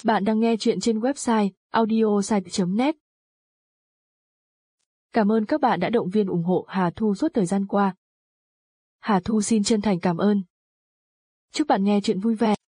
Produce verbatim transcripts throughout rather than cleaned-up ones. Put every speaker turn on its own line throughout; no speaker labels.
Bạn đang nghe chuyện trên website audiosite chấm net. Cảm ơn các bạn đã động viên ủng hộ Hà Thu suốt thời gian qua. Hà Thu xin chân thành cảm ơn. Chúc bạn nghe chuyện vui vẻ.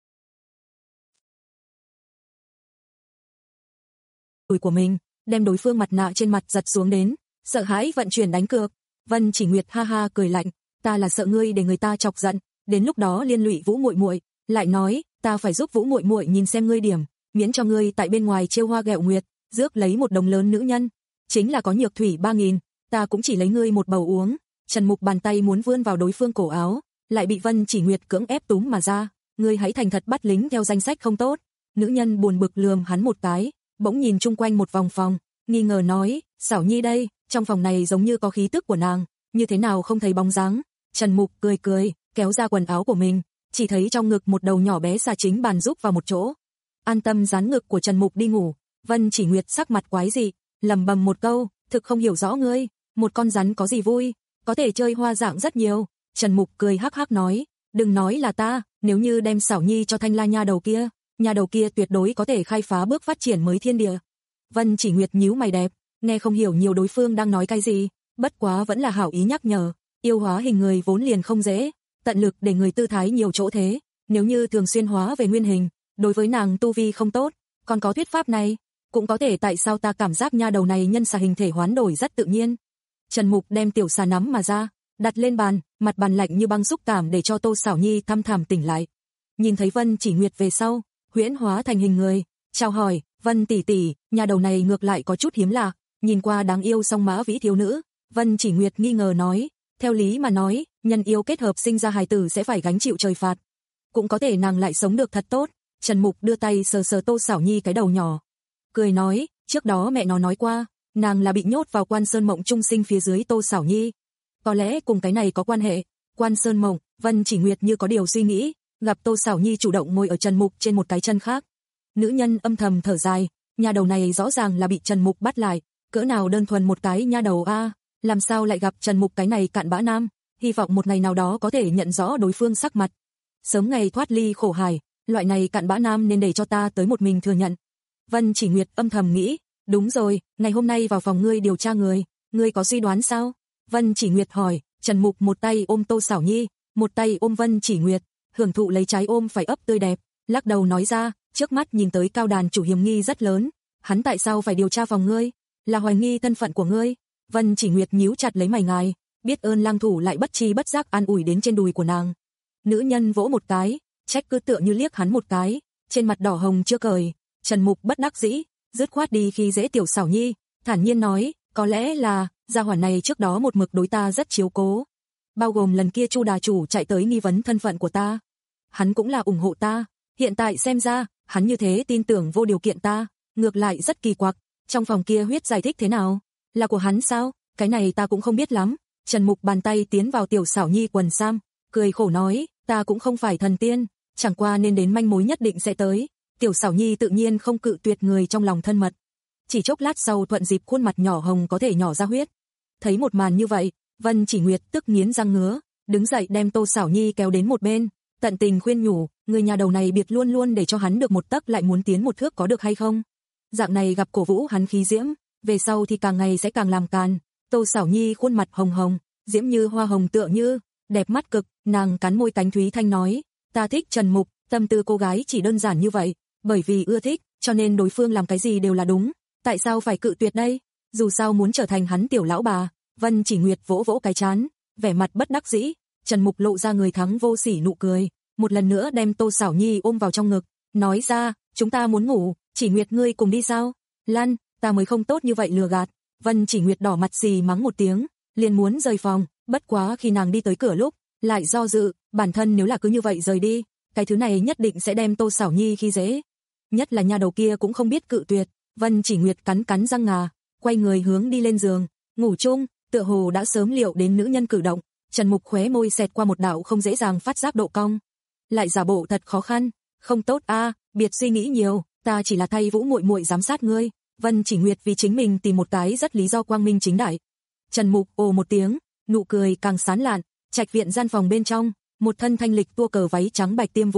Đùi của mình, đem đối phương mặt nạ trên mặt giật xuống đến, sợ hãi vận chuyển đánh cược. Vân Chỉ Nguyệt ha ha cười lạnh, ta là sợ ngươi để người ta chọc giận, đến lúc đó liên lụy Vũ muội muội, lại nói, ta phải giúp Vũ muội muội nhìn xem ngươi điểm, miễn cho ngươi tại bên ngoài trêu hoa ghẹo nguyệt, rước lấy một đồng lớn nữ nhân, chính là có nhược thủy ba nghìn, ta cũng chỉ lấy ngươi một bầu uống. Trần Mục bàn tay muốn vươn vào đối phương cổ áo, lại bị Vân Chỉ Nguyệt cưỡng ép túm mà ra, ngươi hãy thành thật bắt lính theo danh sách không tốt. Nữ nhân buồn bực lườm hắn một cái, bỗng nhìn chung quanh một vòng phòng, nghi ngờ nói, Xảo Nhi đây, trong phòng này giống như có khí tức của nàng, như thế nào không thấy bóng dáng. Trần Mục cười cười, kéo ra quần áo của mình, chỉ thấy trong ngực một đầu nhỏ bé xà chính bàn giúp vào một chỗ. An tâm dán ngực của Trần Mục đi ngủ. Vân Chỉ Nguyệt sắc mặt quái dị, lẩm bẩm một câu, thực không hiểu rõ ngươi, một con rắn có gì vui, có thể chơi hoa dạng rất nhiều. Trần Mục cười hắc hắc nói, đừng nói là ta, nếu như đem Xảo Nhi cho Thanh La nha đầu kia, nhà đầu kia tuyệt đối có thể khai phá bước phát triển mới thiên địa. Vân Chỉ Nguyệt nhíu mày đẹp, nghe không hiểu nhiều đối phương đang nói cái gì, bất quá vẫn là hảo ý nhắc nhở, yêu hóa hình người vốn liền không dễ, tận lực để người tư thái nhiều chỗ thế, nếu như thường xuyên hóa về nguyên hình, đối với nàng tu vi không tốt, còn có thuyết pháp này, cũng có thể tại sao ta cảm giác nha đầu này nhân xà hình thể hoán đổi rất tự nhiên. Trần Mục đem tiểu xà nắm mà ra, đặt lên bàn, mặt bàn lạnh như băng xúc cảm để cho Tô Xảo Nhi thăm thẳm tỉnh lại. Nhìn thấy Vân Chỉ Nguyệt về sau, huyễn hóa thành hình người, chào hỏi, Vân tỷ tỷ, nhà đầu này ngược lại có chút hiếm lạ, nhìn qua đáng yêu song mã vĩ thiếu nữ. Vân Chỉ Nguyệt nghi ngờ nói, theo lý mà nói, nhân yêu kết hợp sinh ra hài tử sẽ phải gánh chịu trời phạt, cũng có thể nàng lại sống được thật tốt. Trần Mục đưa tay sờ sờ Tô Xảo Nhi cái đầu nhỏ, cười nói, trước đó mẹ nó nói qua, nàng là bị nhốt vào Quan Sơn Mộng trung sinh phía dưới Tô Xảo Nhi, có lẽ cùng cái này có quan hệ. Quan Sơn Mộng. Vân Chỉ Nguyệt như có điều suy nghĩ, gặp Tô Xảo Nhi chủ động ngồi ở Trần Mục trên một cái chân khác. Nữ nhân âm thầm thở dài, nhà đầu này rõ ràng là bị Trần Mục bắt lại, cỡ nào đơn thuần một cái nha đầu a, à, làm sao lại gặp Trần Mục cái này cặn bã nam, hy vọng một ngày nào đó có thể nhận rõ đối phương sắc mặt, sớm ngày thoát ly khổ hải, loại này cặn bã nam nên để cho ta tới một mình thừa nhận. Vân Chỉ Nguyệt âm thầm nghĩ, đúng rồi, ngày hôm nay vào phòng ngươi điều tra người, ngươi có suy đoán sao? Vân Chỉ Nguyệt hỏi. Trần Mục một tay ôm Tô Xảo Nhi, một tay ôm Vân Chỉ Nguyệt, hưởng thụ lấy trái ôm phải ấp tươi đẹp, lắc đầu nói ra, trước mắt nhìn tới cao đàn chủ hiểm nghi rất lớn, hắn tại sao phải điều tra phòng ngươi, là hoài nghi thân phận của ngươi. Vân Chỉ Nguyệt nhíu chặt lấy mày ngài, biết ơn lang thủ lại bất chi bất giác an ủi đến trên đùi của nàng. Nữ nhân vỗ một cái, trách cứ tựa như liếc hắn một cái, trên mặt đỏ hồng chưa cởi. Trần Mục bất đắc dĩ, dứt khoát đi khi dễ tiểu Xảo Nhi, thản nhiên nói, có lẽ là gia hỏa này trước đó một mực đối ta rất chiếu cố, bao gồm lần kia Chu đà chủ chạy tới nghi vấn thân phận của ta, hắn cũng là ủng hộ ta, hiện tại xem ra, hắn như thế tin tưởng vô điều kiện ta, ngược lại rất kỳ quặc. Trong phòng kia huyết giải thích thế nào? Là của hắn sao? Cái này ta cũng không biết lắm. Trần Mục bàn tay tiến vào tiểu Xảo Nhi quần sam, cười khổ nói, ta cũng không phải thần tiên, chẳng qua nên đến manh mối nhất định sẽ tới. Tiểu Xảo Nhi tự nhiên không cự tuyệt người trong lòng thân mật. Chỉ chốc lát sau thuận dịp khuôn mặt nhỏ hồng có thể nhỏ ra huyết. Thấy một màn như vậy, Vân Chỉ Nguyệt tức nghiến răng ngứa, đứng dậy đem Tô Xảo Nhi kéo đến một bên, tận tình khuyên nhủ, người nhà đầu này biệt luôn luôn để cho hắn được một tấc lại muốn tiến một thước có được hay không? Dạng này gặp cổ vũ hắn khí diễm, về sau thì càng ngày sẽ càng làm càn. Tô Xảo Nhi khuôn mặt hồng hồng, diễm như hoa hồng tựa như, đẹp mắt cực, nàng cắn môi cánh thúy thanh nói, ta thích Trần Mục, tâm tư cô gái chỉ đơn giản như vậy, bởi vì ưa thích, cho nên đối phương làm cái gì đều là đúng, tại sao phải cự tuyệt đây? Dù sao muốn trở thành hắn tiểu lão bà. Vân Chỉ Nguyệt vỗ vỗ cái trán, vẻ mặt bất đắc dĩ. Trần Mục lộ ra người thắng vô sỉ nụ cười, một lần nữa đem Tô Xảo Nhi ôm vào trong ngực, nói ra, chúng ta muốn ngủ, Chỉ Nguyệt ngươi cùng đi sao? Lăn, ta mới không tốt như vậy lừa gạt. Vân Chỉ Nguyệt đỏ mặt xì mắng một tiếng, liền muốn rời phòng, bất quá khi nàng đi tới cửa lúc, lại do dự, bản thân nếu là cứ như vậy rời đi, cái thứ này nhất định sẽ đem Tô Xảo Nhi khi dễ. Nhất là nha đầu kia cũng không biết cự tuyệt. Vân Chỉ Nguyệt cắn cắn răng ngà, quay người hướng đi lên giường, ngủ chung, tựa hồ đã sớm liệu đến nữ nhân cử động. Trần Mục khóe môi xẹt qua một đạo không dễ dàng phát giác độ cong, lại giả bộ thật khó khăn, không tốt a, à, biệt suy nghĩ nhiều, ta chỉ là thay Vũ muội muội giám sát ngươi. Vân Chỉ Nguyệt vì chính mình tìm một cái rất lý do quang minh chính đại. Trần Mục ồ một tiếng, nụ cười càng sán lạn. Trạch viện gian phòng bên trong, một thân thanh lịch tua cờ váy trắng bạch tiêm vũ,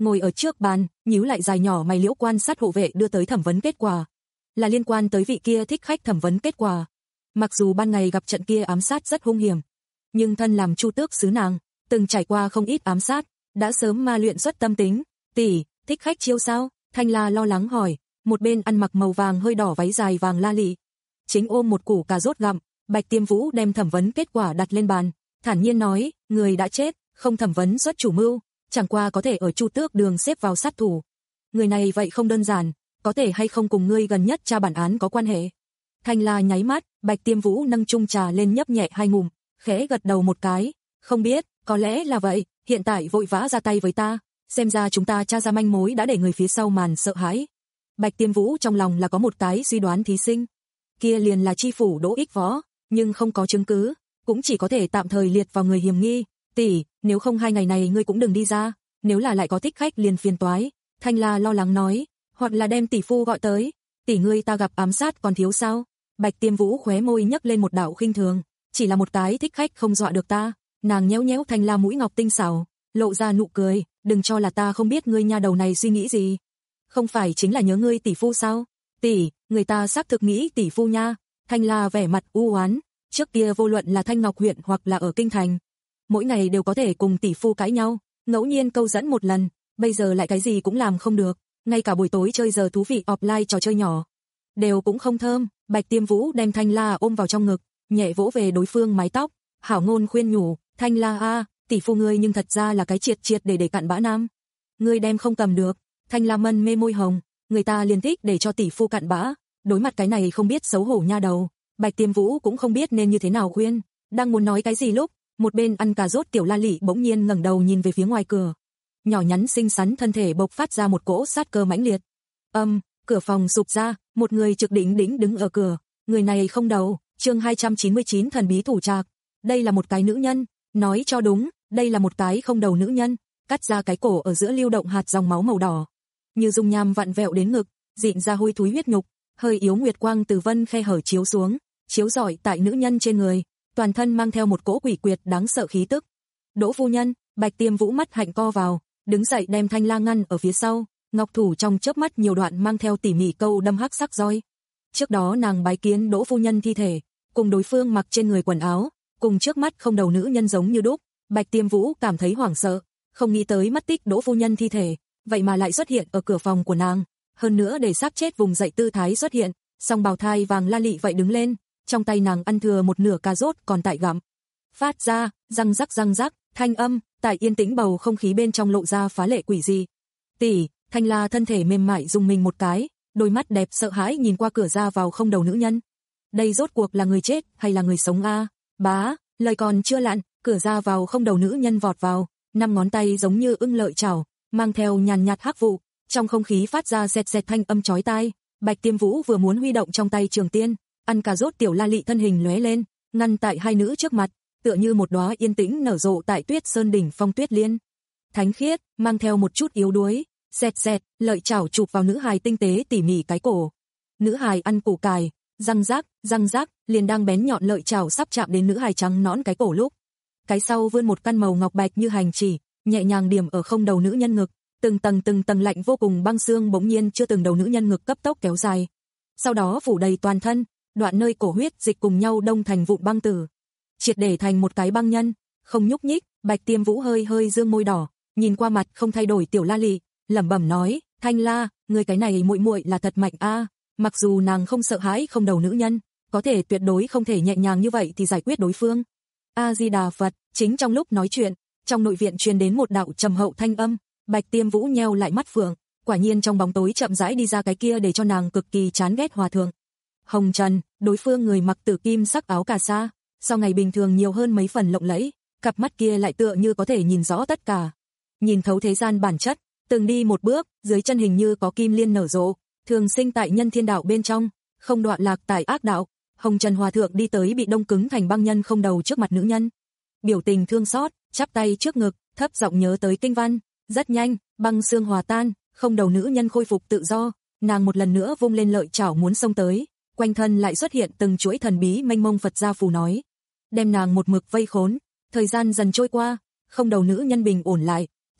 ngồi ở trước bàn, nhíu lại dài nhỏ mày liễu quan sát hộ vệ đưa tới thẩm vấn kết quả. Là liên quan tới vị kia thích khách thẩm vấn kết quả. Mặc dù ban ngày gặp trận kia ám sát rất hung hiểm, nhưng thân làm Chu Tước xứ nàng, từng trải qua không ít ám sát, đã sớm ma luyện xuất tâm tính. Tỷ, thích khách chiêu sao? Thanh La lo lắng hỏi, một bên ăn mặc màu vàng hơi đỏ váy dài vàng la lị, chính ôm một củ cà rốt gặm. Bạch Tiêm Vũ đem thẩm vấn kết quả đặt lên bàn, thản nhiên nói, người đã chết, không thẩm vấn xuất chủ mưu, chẳng qua có thể ở Chu Tước đường xếp vào sát thủ. Người này vậy không đơn giản, có thể hay không cùng ngươi gần nhất tra bản án có quan hệ. Thanh La nháy mắt, Bạch Tiêm Vũ nâng chung trà lên nhấp nhẹ hai ngụm, khẽ gật đầu một cái, không biết, có lẽ là vậy, hiện tại vội vã ra tay với ta, xem ra chúng ta tra ra manh mối đã để người phía sau màn sợ hãi. Bạch Tiêm Vũ trong lòng là có một cái suy đoán thí sinh, kia liền là chi phủ Đỗ Ích Võ, nhưng không có chứng cứ, cũng chỉ có thể tạm thời liệt vào người hiểm nghi. Tỷ, nếu không hai ngày này ngươi cũng đừng đi ra, nếu là lại có thích khách liền phiền toái. Thanh La lo lắng nói, hoặc là đem tỷ phu gọi tới, tỷ ngươi ta gặp ám sát còn thiếu sao? Bạch Tiêm Vũ khóe môi nhấc lên một đạo khinh thường, chỉ là một cái thích khách không dọa được ta. Nàng nhéo nhéo Thanh La mũi ngọc tinh xảo, lộ ra nụ cười, đừng cho là ta không biết ngươi nha đầu này suy nghĩ gì. Không phải chính là nhớ ngươi tỷ phu sao? Tỷ, người ta xác thực nghĩ tỷ phu nha. Thanh La vẻ mặt u oán, trước kia vô luận là Thanh Ngọc huyện hoặc là ở kinh thành, mỗi ngày đều có thể cùng tỷ phu cãi nhau, ngẫu nhiên câu dẫn một lần, bây giờ lại cái gì cũng làm không được, ngay cả buổi tối chơi giờ thú vị offline trò chơi nhỏ đều cũng không thơm. Bạch Tiêm Vũ đem Thanh La ôm vào trong ngực, nhẹ vỗ về đối phương mái tóc, hảo ngôn khuyên nhủ, Thanh La a, tỷ phu ngươi nhưng thật ra là cái triệt triệt để để cặn bã nam. Ngươi đem không cầm được. Thanh La mân mê môi hồng, người ta liền thích để cho tỷ phu cặn bã, đối mặt cái này không biết xấu hổ nha đầu, Bạch Tiêm Vũ cũng không biết nên như thế nào khuyên, đang muốn nói cái gì lúc, một bên ăn cà rốt tiểu La Lị bỗng nhiên ngẩng đầu nhìn về phía ngoài cửa. Nhỏ nhắn xinh xắn thân thể bộc phát ra một cỗ sát cơ mãnh liệt. Âm, cửa phòng sụp ra, một người trực đỉnh đỉnh đứng ở cửa, người này không đầu, chương hai trăm chín mươi chín thần bí thủ trạc. Đây là một cái nữ nhân, nói cho đúng, đây là một cái không đầu nữ nhân, cắt ra cái cổ ở giữa lưu động hạt dòng máu màu đỏ, như dung nham vặn vẹo đến ngực, dịn ra hôi thối huyết nhục, hơi yếu nguyệt quang từ vân khe hở chiếu xuống, chiếu rọi tại nữ nhân trên người, toàn thân mang theo một cỗ quỷ quyệt đáng sợ khí tức. Đỗ phu nhân, Bạch Tiêm Vũ mắt hạnh co vào, đứng dậy đem Thanh La ngăn ở phía sau, ngọc thủ trong chớp mắt nhiều đoạn mang theo tỉ mỉ câu đâm hắc sắc roi. Trước đó nàng bái kiến Đỗ phu nhân thi thể, cùng đối phương mặc trên người quần áo, cùng trước mắt không đầu nữ nhân giống như đúc, Bạch Tiêm Vũ cảm thấy hoảng sợ, không nghĩ tới mất tích Đỗ phu nhân thi thể, vậy mà lại xuất hiện ở cửa phòng của nàng, hơn nữa để xác chết vùng dậy tư thái xuất hiện, song bào thai vàng La Lị vậy đứng lên, trong tay nàng ăn thừa một nửa cà rốt còn tại gặm, phát ra răng rắc răng rắc thanh âm, tại yên tĩnh bầu không khí bên trong lộ ra phá lệ quỷ dị. Tỷ, Thanh La thân thể mềm mại dùng mình một cái, đôi mắt đẹp sợ hãi nhìn qua cửa ra vào không đầu nữ nhân. Đây rốt cuộc là người chết hay là người sống a? À? Bá, lời còn chưa lặn, cửa ra vào không đầu nữ nhân vọt vào, năm ngón tay giống như ưng lợi chảo, mang theo nhàn nhạt hắc vụ, trong không khí phát ra sẹt sẹt thanh âm chói tai. Bạch Tiêm Vũ vừa muốn huy động trong tay trường tiên, ăn cà rốt tiểu La Lị thân hình lóe lên, ngăn tại hai nữ trước mặt, tựa như một đóa yên tĩnh nở rộ tại Tuyết Sơn đỉnh phong tuyết liên. Thánh khiết, mang theo một chút yếu đuối, sẹt sẹt, lợi chảo chụp vào nữ hài tinh tế tỉ mỉ cái cổ. Nữ hài ăn củ cải, răng rác, răng rác, liền đang bén nhọn lợi chảo sắp chạm đến nữ hài trắng nõn cái cổ lúc, cái sau vươn một căn màu ngọc bạch như hành chỉ, nhẹ nhàng điểm ở không đầu nữ nhân ngực, từng tầng từng tầng lạnh vô cùng băng xương bỗng nhiên chưa từng đầu nữ nhân ngực cấp tốc kéo dài, sau đó phủ đầy toàn thân, đoạn nơi cổ huyết dịch cùng nhau đông thành vụn băng tử, triệt để thành một cái băng nhân, không nhúc nhích. Bạch Tiêm Vũ hơi hơi dương môi đỏ, nhìn qua mặt không thay đổi tiểu La Lị, lẩm bẩm nói, Thanh La, người cái này muội muội là thật mạnh a, mặc dù nàng không sợ hãi không đầu nữ nhân, có thể tuyệt đối không thể nhẹ nhàng như vậy thì giải quyết đối phương. A Di Đà Phật. Chính trong lúc nói chuyện, trong nội viện truyền đến một đạo trầm hậu thanh âm, Bạch Tiêm Vũ nheo lại mắt phượng, quả nhiên trong bóng tối chậm rãi đi ra cái kia để cho nàng cực kỳ chán ghét hòa thượng Hồng Trần. Đối phương người mặc tử kim sắc áo cà sa, so ngày bình thường nhiều hơn mấy phần lộng lẫy, cặp mắt kia lại tựa như có thể nhìn rõ tất cả, nhìn thấu thế gian bản chất, từng đi một bước, dưới chân hình như có kim liên nở rộ, thường sinh tại nhân thiên đạo bên trong, không đoạn lạc tại ác đạo. Hồng Trần hòa thượng đi tới bị đông cứng thành băng nhân không đầu trước mặt nữ nhân, biểu tình thương xót, chắp tay trước ngực, thấp giọng nhớ tới kinh văn. Rất nhanh, băng xương hòa tan, không đầu nữ nhân khôi phục tự do, nàng một lần nữa vung lên lợi chảo muốn xông tới, quanh thân lại xuất hiện từng chuỗi thần bí mênh mông Phật gia phù nói, đem nàng một mực vây khốn. Thời gian dần trôi qua, không đầu nữ nhân bình ổn lại,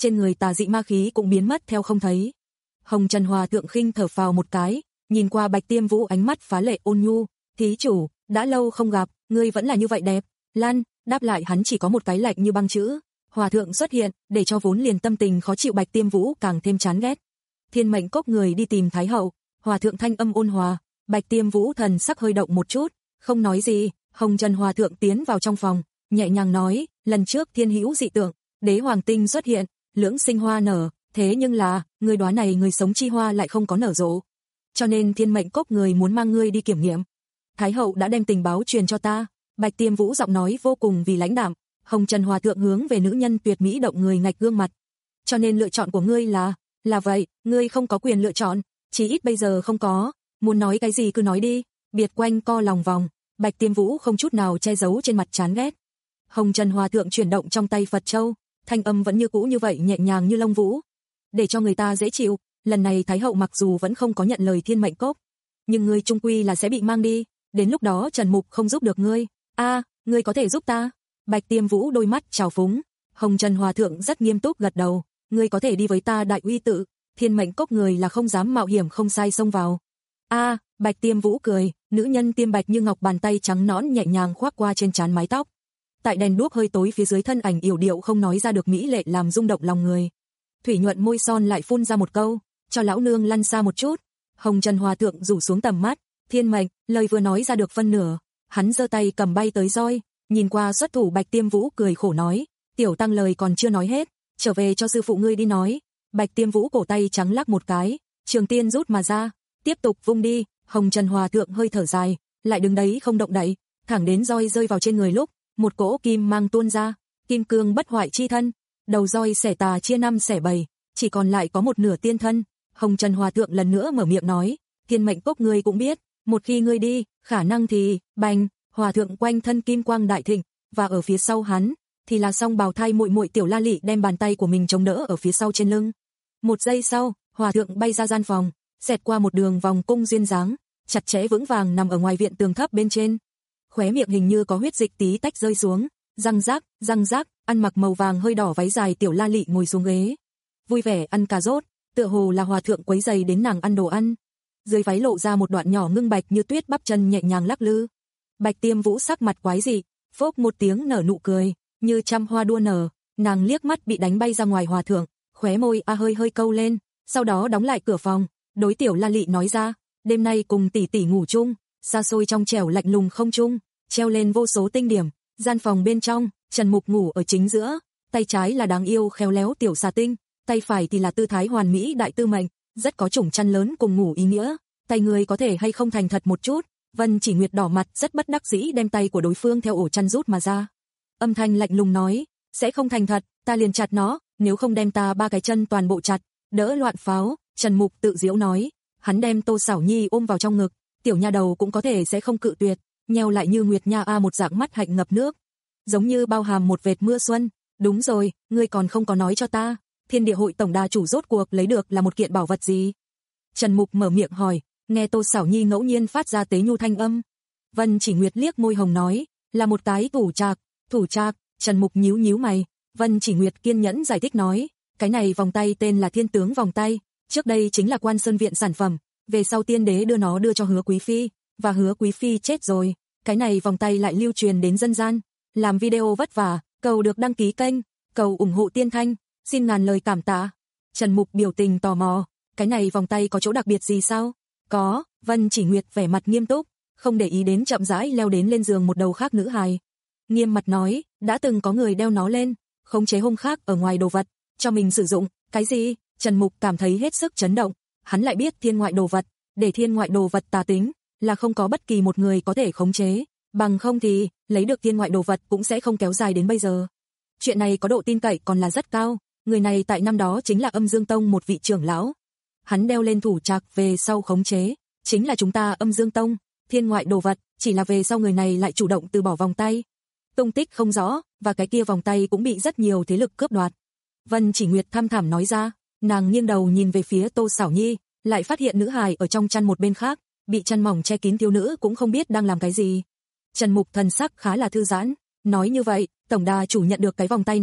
trên người tà dị ma khí cũng biến mất theo không thấy. Hồng Trần Hòa Thượng khinh thở phào một cái, nhìn qua Bạch Tiêm Vũ ánh mắt phá lệ ôn nhu, "Thí chủ, đã lâu không gặp, ngươi vẫn là như vậy đẹp." Lan, đáp lại hắn chỉ có một cái lạnh như băng chữ. Hòa thượng xuất hiện, để cho vốn liền tâm tình khó chịu Bạch Tiêm Vũ càng thêm chán ghét. Thiên Mệnh Cốc người đi tìm Thái hậu, Hòa thượng thanh âm ôn hòa, Bạch Tiêm Vũ thần sắc hơi động một chút, không nói gì. Hồng Trần Hòa thượng tiến vào trong phòng, nhẹ nhàng nói, lần trước thiên hữu dị tượng, đế hoàng tinh xuất hiện, lưỡng sinh hoa nở, thế nhưng là, người đoán này người sống chi hoa lại không có nở rộ. Cho nên Thiên Mệnh Cốc người muốn mang ngươi đi kiểm nghiệm. Thái hậu đã đem tình báo truyền cho ta. Bạch Tiêm Vũ giọng nói vô cùng vì lãnh đạm. Hồng Trần Hòa thượng hướng về nữ nhân tuyệt mỹ động người ngạch gương mặt. Cho nên lựa chọn của ngươi là, là vậy, ngươi không có quyền lựa chọn, chỉ ít bây giờ không có, muốn nói cái gì cứ nói đi. Biệt quanh co lòng vòng, Bạch Tiêm Vũ không chút nào che giấu trên mặt chán ghét. Hồng Trần Hòa thượng chuyển động trong tay Phật châu, thanh âm vẫn như cũ như vậy nhẹ nhàng như lông vũ, để cho người ta dễ chịu. Lần này Thái hậu mặc dù vẫn không có nhận lời Thiên Mệnh Cốc, nhưng ngươi trung quy là sẽ bị mang đi, đến lúc đó Trần Mục không giúp được ngươi. A, à, ngươi có thể giúp ta? Bạch Tiêm Vũ đôi mắt trào phúng. Hồng Trần Hòa thượng rất nghiêm túc gật đầu, ngươi có thể đi với ta Đại Uy tự, Thiên Mệnh Cốc người là không dám mạo hiểm không sai xông vào. A, à, Bạch Tiêm Vũ cười, nữ nhân tiêm bạch như ngọc bàn tay trắng nõn nhẹ nhàng khoác qua trên trán mái tóc. Tại đèn đuốc hơi tối phía dưới thân ảnh yểu điệu không nói ra được mỹ lệ làm rung động lòng người. Thủy nhuận môi son lại phun ra một câu, cho lão nương lăn xa một chút. Hồng Trần Hòa thượng rủ xuống tầm mắt, Thiên Mệnh, lời vừa nói ra được phân nửa, hắn giơ tay cầm bay tới roi, nhìn qua xuất thủ Bạch Tiêm Vũ cười khổ nói, tiểu tăng lời còn chưa nói hết, trở về cho sư phụ ngươi đi nói. Bạch Tiêm Vũ cổ tay trắng lắc một cái, trường tiên rút mà ra, tiếp tục vung đi. Hồng Trần Hòa thượng hơi thở dài, lại đứng đấy không động đậy, thẳng đến roi rơi vào trên người lúc, một cỗ kim mang tuôn ra, kim cương bất hoại chi thân, đầu roi xẻ tà chia năm xẻ bảy, chỉ còn lại có một nửa tiên thân. Hồng Trần Hòa thượng lần nữa mở miệng nói, Thiên Mệnh Cốc ngươi cũng biết, một khi ngươi đi, khả năng thì, bành, Hòa thượng quanh thân kim quang đại thịnh, và ở phía sau hắn, thì là song bào thai muội muội Tiểu La Lị đem bàn tay của mình chống đỡ ở phía sau trên lưng. Một giây sau, Hòa thượng bay ra gian phòng, xẹt qua một đường vòng cung duyên dáng, chặt chẽ vững vàng nằm ở ngoài viện tường thấp bên trên. Khóe miệng hình như có huyết dịch tí tách rơi xuống, răng rác, răng rác, ăn mặc màu vàng hơi đỏ váy dài Tiểu La Lị ngồi xuống ghế, vui vẻ ăn cà rốt, tựa hồ là Hòa thượng quấy giày đến nàng ăn đồ ăn. Dưới váy lộ ra một đoạn nhỏ ngưng bạch như tuyết bắp chân nhẹ nhàng lắc lư. Bạch Tiêm Vũ sắc mặt quái dị, phốc một tiếng nở nụ cười, như trăm hoa đua nở, nàng liếc mắt bị đánh bay ra ngoài Hòa thượng, khóe môi a hơi hơi câu lên, sau đó đóng lại cửa phòng, đối Tiểu La Lị nói ra, đêm nay cùng tỷ tỷ ngủ chung, xa xôi trong trẻo lạnh lùng không trung, treo lên vô số tinh điểm. Gian phòng bên trong, Trần Mục ngủ ở chính giữa, tay trái là đáng yêu khéo léo tiểu xà tinh, tay phải thì là tư thái hoàn mỹ đại tư mệnh, rất có chủng chăn lớn cùng ngủ ý nghĩa. Tay người có thể hay không thành thật một chút? Vân Chỉ Nguyệt đỏ mặt rất bất đắc dĩ đem tay của đối phương theo ổ chăn rút mà ra. Âm thanh lạnh lùng nói, sẽ không thành thật, ta liền chặt nó, nếu không đem ta ba cái chân toàn bộ chặt, đỡ loạn pháo. Trần Mục tự giễu nói, hắn đem Tô Sảo Nhi ôm vào trong ngực, tiểu nha đầu cũng có thể sẽ không cự tuyệt, nheo lại như Nguyệt Nha a một dạng mắt hạnh ngập nước, giống như bao hàm một vệt mưa xuân. Đúng rồi, ngươi còn không có nói cho ta, Thiên Địa Hội tổng đà chủ rốt cuộc lấy được là một kiện bảo vật gì? Trần Mục mở miệng hỏi, nghe Tô Sảo Nhi ngẫu nhiên phát ra tế nhu thanh âm. Vân Chỉ Nguyệt liếc môi hồng nói, là một cái thủ trạc. Thủ trạc? Trần Mục nhíu nhíu mày. Vân Chỉ Nguyệt kiên nhẫn giải thích nói, cái này vòng tay tên là Thiên Tướng vòng tay, trước đây chính là Quan Sơn viện sản phẩm, về sau tiên đế đưa nó đưa cho Hứa Quý phi, và Hứa Quý phi chết rồi, cái này vòng tay lại lưu truyền đến dân gian. Làm video vất vả, cầu được đăng ký kênh, cầu ủng hộ Tiên Thanh, xin ngàn lời cảm tạ. Trần Mục biểu tình tò mò, cái này vòng tay có chỗ đặc biệt gì sao? Có. Vân Chỉ Nguyệt vẻ mặt nghiêm túc, không để ý đến chậm rãi leo đến lên giường một đầu khác nữ hài. Nghiêm mặt nói, đã từng có người đeo nó lên, khống chế hung khác ở ngoài đồ vật, cho mình sử dụng. Cái gì? Trần Mục cảm thấy hết sức chấn động, hắn lại biết thiên ngoại đồ vật, để thiên ngoại đồ vật tà tính, là không có bất kỳ một người có thể khống chế, bằng không thì, lấy được thiên ngoại đồ vật cũng sẽ không kéo dài đến bây giờ. Chuyện này có độ tin cậy còn là rất cao, người này tại năm đó chính là Âm Dương Tông một vị trưởng lão. Hắn đeo lên thủ trạc về sau khống chế, chính là chúng ta Âm Dương Tông, thiên ngoại đồ vật, chỉ là về sau người này lại chủ động từ bỏ vòng tay. Tung tích không rõ, và cái kia vòng tay cũng bị rất nhiều thế lực cướp đoạt. Vân Chỉ Nguyệt thăm thẳm nói ra, nàng nghiêng đầu nhìn về phía Tô Sảo Nhi, lại phát hiện nữ hài ở trong chăn một bên khác, bị chăn mỏng che kín thiếu nữ cũng không biết đang làm cái gì. Trần Mục thần sắc khá là thư giãn, nói như vậy, tổng đà chủ nhận được cái vòng tay này,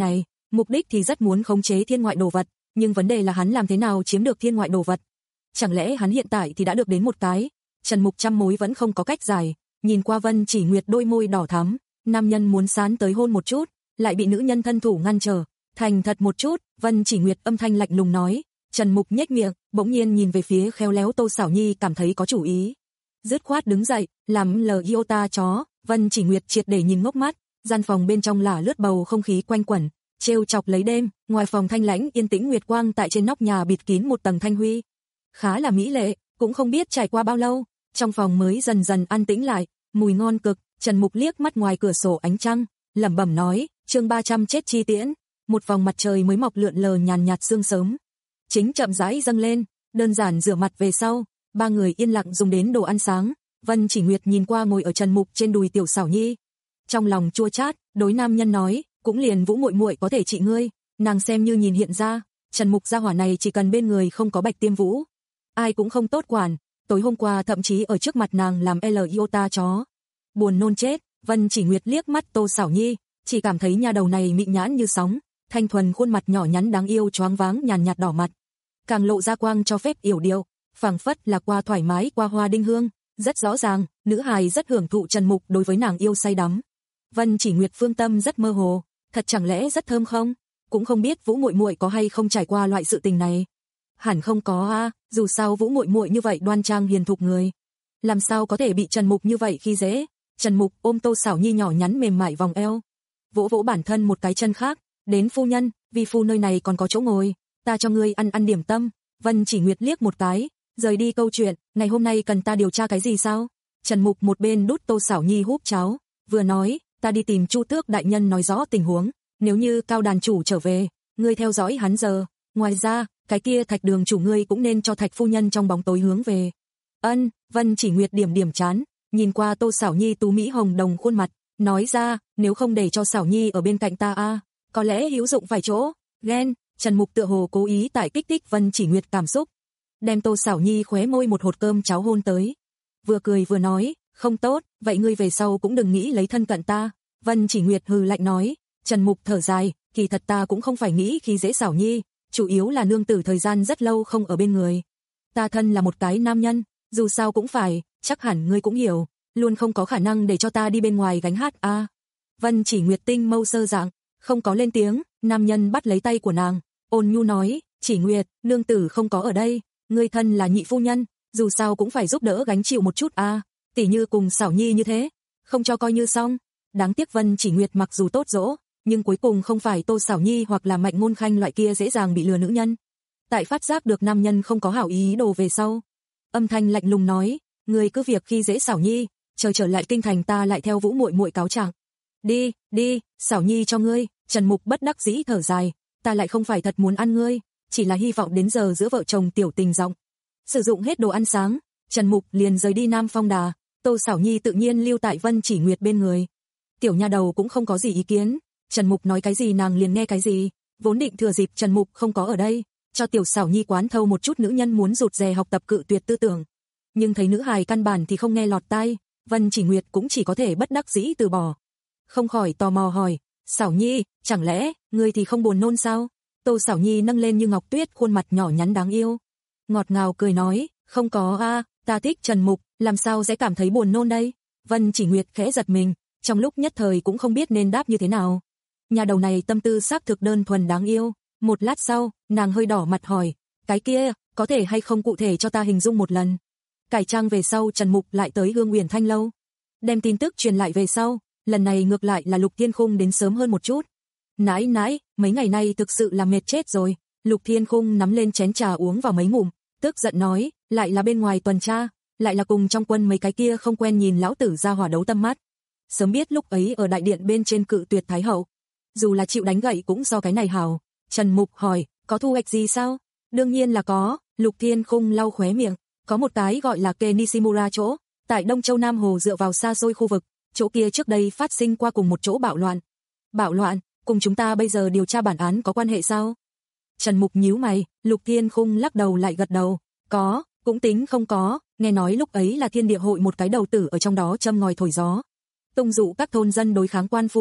mục đích thì rất muốn khống chế thiên ngoại đồ vật, nhưng vấn đề là hắn làm thế nào chiếm được thiên ngoại đồ vật? Chẳng lẽ hắn hiện tại thì đã được đến một cái? Trần Mục trăm mối vẫn không có cách giải, nhìn qua Vân Chỉ Nguyệt đôi môi đỏ thắm, nam nhân muốn sán tới hôn một chút, lại bị nữ nhân thân thủ ngăn trở. Thành thật một chút, Vân Chỉ Nguyệt âm thanh lạnh lùng nói. Trần Mục nhếch miệng, bỗng nhiên nhìn về phía khéo léo Tô Sảo Nhi, cảm thấy có chủ ý. Dứt khoát đứng dậy, làm lờ iota chó. Vân Chỉ Nguyệt triệt để nhìn ngốc mắt, gian phòng bên trong là lướt bầu không khí quanh quẩn, trêu chọc lấy đêm, ngoài phòng thanh lãnh yên tĩnh nguyệt quang tại trên nóc nhà bịt kín một tầng thanh huy. Khá là mỹ lệ, cũng không biết trải qua bao lâu, trong phòng mới dần dần an tĩnh lại, mùi ngon cực. Trần Mục liếc mắt ngoài cửa sổ ánh trăng, lẩm bẩm nói, chương ba trăm chết chi tiễn. Một vòng mặt trời mới mọc lượn lờ nhàn nhạt sương sớm, chính chậm rãi dâng lên, đơn giản rửa mặt về sau, ba người yên lặng dùng đến đồ ăn sáng. Vân Chỉ Nguyệt nhìn qua ngồi ở Trần Mục trên đùi Tiểu Sảo Nhi, trong lòng chua chát, đối nam nhân nói, cũng liền Vũ muội muội có thể trị ngươi, nàng xem như nhìn hiện ra, Trần Mục gia hỏa này chỉ cần bên người không có Bạch Tiêm Vũ, ai cũng không tốt quản, tối hôm qua thậm chí ở trước mặt nàng làm L iota chó. Buồn nôn chết. Vân Chỉ Nguyệt liếc mắt Tô Sảo Nhi, chỉ cảm thấy nha đầu này mị nhãn như sóng, thanh thuần khuôn mặt nhỏ nhắn đáng yêu choáng váng nhàn nhạt đỏ mặt, càng lộ ra quang cho phép yểu điệu, phảng phất là qua thoải mái qua hoa đinh hương, rất rõ ràng, nữ hài rất hưởng thụ Trần Mục đối với nàng yêu say đắm. Vân Chỉ Nguyệt phương tâm rất mơ hồ, thật chẳng lẽ rất thơm không? Cũng không biết Vũ muội muội có hay không trải qua loại sự tình này. Hẳn không có a, à, dù sao Vũ muội muội như vậy đoan trang hiền thục người, làm sao có thể bị Trần Mục như vậy khi dễ. Trần Mục ôm Tô Sảo Nhi nhỏ nhắn mềm mại vòng eo, vỗ vỗ bản thân một cái chân khác, đến phu nhân, vì phu nơi này còn có chỗ ngồi, ta cho ngươi ăn ăn điểm tâm. Vân Chỉ Nguyệt liếc một cái, rời đi câu chuyện, ngày hôm nay cần ta điều tra cái gì sao? Trần Mục một bên đút Tô Sảo Nhi húp cháo, vừa nói, ta đi tìm Chu Tước đại nhân nói rõ tình huống, nếu như Cao đàn chủ trở về, ngươi theo dõi hắn giờ, ngoài ra, cái kia Thạch Đường chủ ngươi cũng nên cho Thạch phu nhân trong bóng tối hướng về. Ân. Vân Chỉ Nguyệt điểm điểm chán, nhìn qua Tô Sảo Nhi tú mỹ hồng đồng khuôn mặt, nói ra, nếu không để cho Sảo Nhi ở bên cạnh ta a, à, có lẽ hữu dụng vài chỗ. Ghen. Trần Mục tựa hồ cố ý tại kích thích Vân Chỉ Nguyệt cảm xúc, đem Tô Sảo Nhi khóe môi một hột cơm cháo hôn tới, vừa cười vừa nói, không tốt, vậy ngươi về sau cũng đừng nghĩ lấy thân cận ta. Vân Chỉ Nguyệt hừ lạnh nói. Trần Mục thở dài, kỳ thật ta cũng không phải nghĩ khi dễ Sảo Nhi, chủ yếu là nương tử thời gian rất lâu không ở bên người, ta thân là một cái nam nhân, dù sao cũng phải, chắc hẳn ngươi cũng hiểu, luôn không có khả năng để cho ta đi bên ngoài gánh hát a. À. Vân Chỉ Nguyệt tinh mâu sơ dạng, không có lên tiếng, nam nhân bắt lấy tay của nàng, ôn nhu nói, Chỉ Nguyệt, nương tử không có ở đây, ngươi thân là nhị phu nhân, dù sao cũng phải giúp đỡ gánh chịu một chút a, à. Tỉ như cùng Sảo Nhi như thế, không cho coi như xong. Đáng tiếc Vân Chỉ Nguyệt mặc dù tốt dỗ, nhưng cuối cùng không phải Tô Sảo Nhi hoặc là Mạnh Ngôn Khanh loại kia dễ dàng bị lừa nữ nhân. Tại phát giác được nam nhân không có hảo ý đồ về sau, âm thanh lạnh lùng nói, ngươi cứ việc khi dễ Sảo Nhi, chờ trở lại kinh thành ta lại theo Vũ muội muội cáo trạng. Đi, đi, Sảo Nhi cho ngươi. Trần Mục bất đắc dĩ thở dài, ta lại không phải thật muốn ăn ngươi, chỉ là hy vọng đến giờ giữa vợ chồng tiểu tình rộng. Sử dụng hết đồ ăn sáng, Trần Mục liền rời đi Nam Phong Đà, Tô Sảo Nhi tự nhiên lưu tại Vân Chỉ Nguyệt bên người. Tiểu nha đầu cũng không có gì ý kiến, Trần Mục nói cái gì nàng liền nghe cái gì, vốn định thừa dịp Trần Mục không có ở đây, cho Tiểu Sảo Nhi quán thâu một chút nữ nhân muốn rụt rè học tập cự tuyệt tư tưởng. Nhưng thấy nữ hài căn bản thì không nghe lọt tai, Vân Chỉ Nguyệt cũng chỉ có thể bất đắc dĩ từ bỏ. Không khỏi tò mò hỏi, Sảo Nhi, chẳng lẽ, ngươi thì không buồn nôn sao? Tô Sảo Nhi nâng lên như ngọc tuyết khuôn mặt nhỏ nhắn đáng yêu, ngọt ngào cười nói, không có a, à, ta thích Trần Mục, làm sao sẽ cảm thấy buồn nôn đây? Vân Chỉ Nguyệt khẽ giật mình, trong lúc nhất thời cũng không biết nên đáp như thế nào. Nhà đầu này tâm tư xác thực đơn thuần đáng yêu. Một lát sau, nàng hơi đỏ mặt hỏi, cái kia, có thể hay không cụ thể cho ta hình dung một lần? Cải trang về sau Trần Mục lại tới Hương Uyển Thanh lâu, đem tin tức truyền lại về sau, lần này ngược lại là Lục Thiên Khung đến sớm hơn một chút. Nãi nãi, mấy ngày nay thực sự là mệt chết rồi. Lục Thiên Khung nắm lên chén trà uống vào mấy ngụm, tức giận nói, lại là bên ngoài tuần tra, lại là cùng trong quân mấy cái kia không quen nhìn lão tử ra hỏa đấu tâm mắt. Sớm biết lúc ấy ở đại điện bên trên cự tuyệt Thái hậu, dù là chịu đánh gậy cũng do cái này hảo. Trần Mục hỏi, có thu hoạch gì sao? Đương nhiên là có. Lục Thiên Khung lau khóe miệng, có một cái gọi là Kê Nishimura chỗ, tại Đông Châu Nam Hồ dựa vào xa xôi khu vực, chỗ kia trước đây phát sinh qua cùng một chỗ bạo loạn. Bạo loạn, cùng chúng ta bây giờ điều tra bản án có quan hệ sao? Trần Mục nhíu mày, Lục Thiên Khung lắc đầu lại gật đầu, có, cũng tính không có, nghe nói lúc ấy là Thiên Địa hội một cái đầu tử ở trong đó châm ngòi thổi gió, tung dụ các thôn dân đối kháng quan phủ,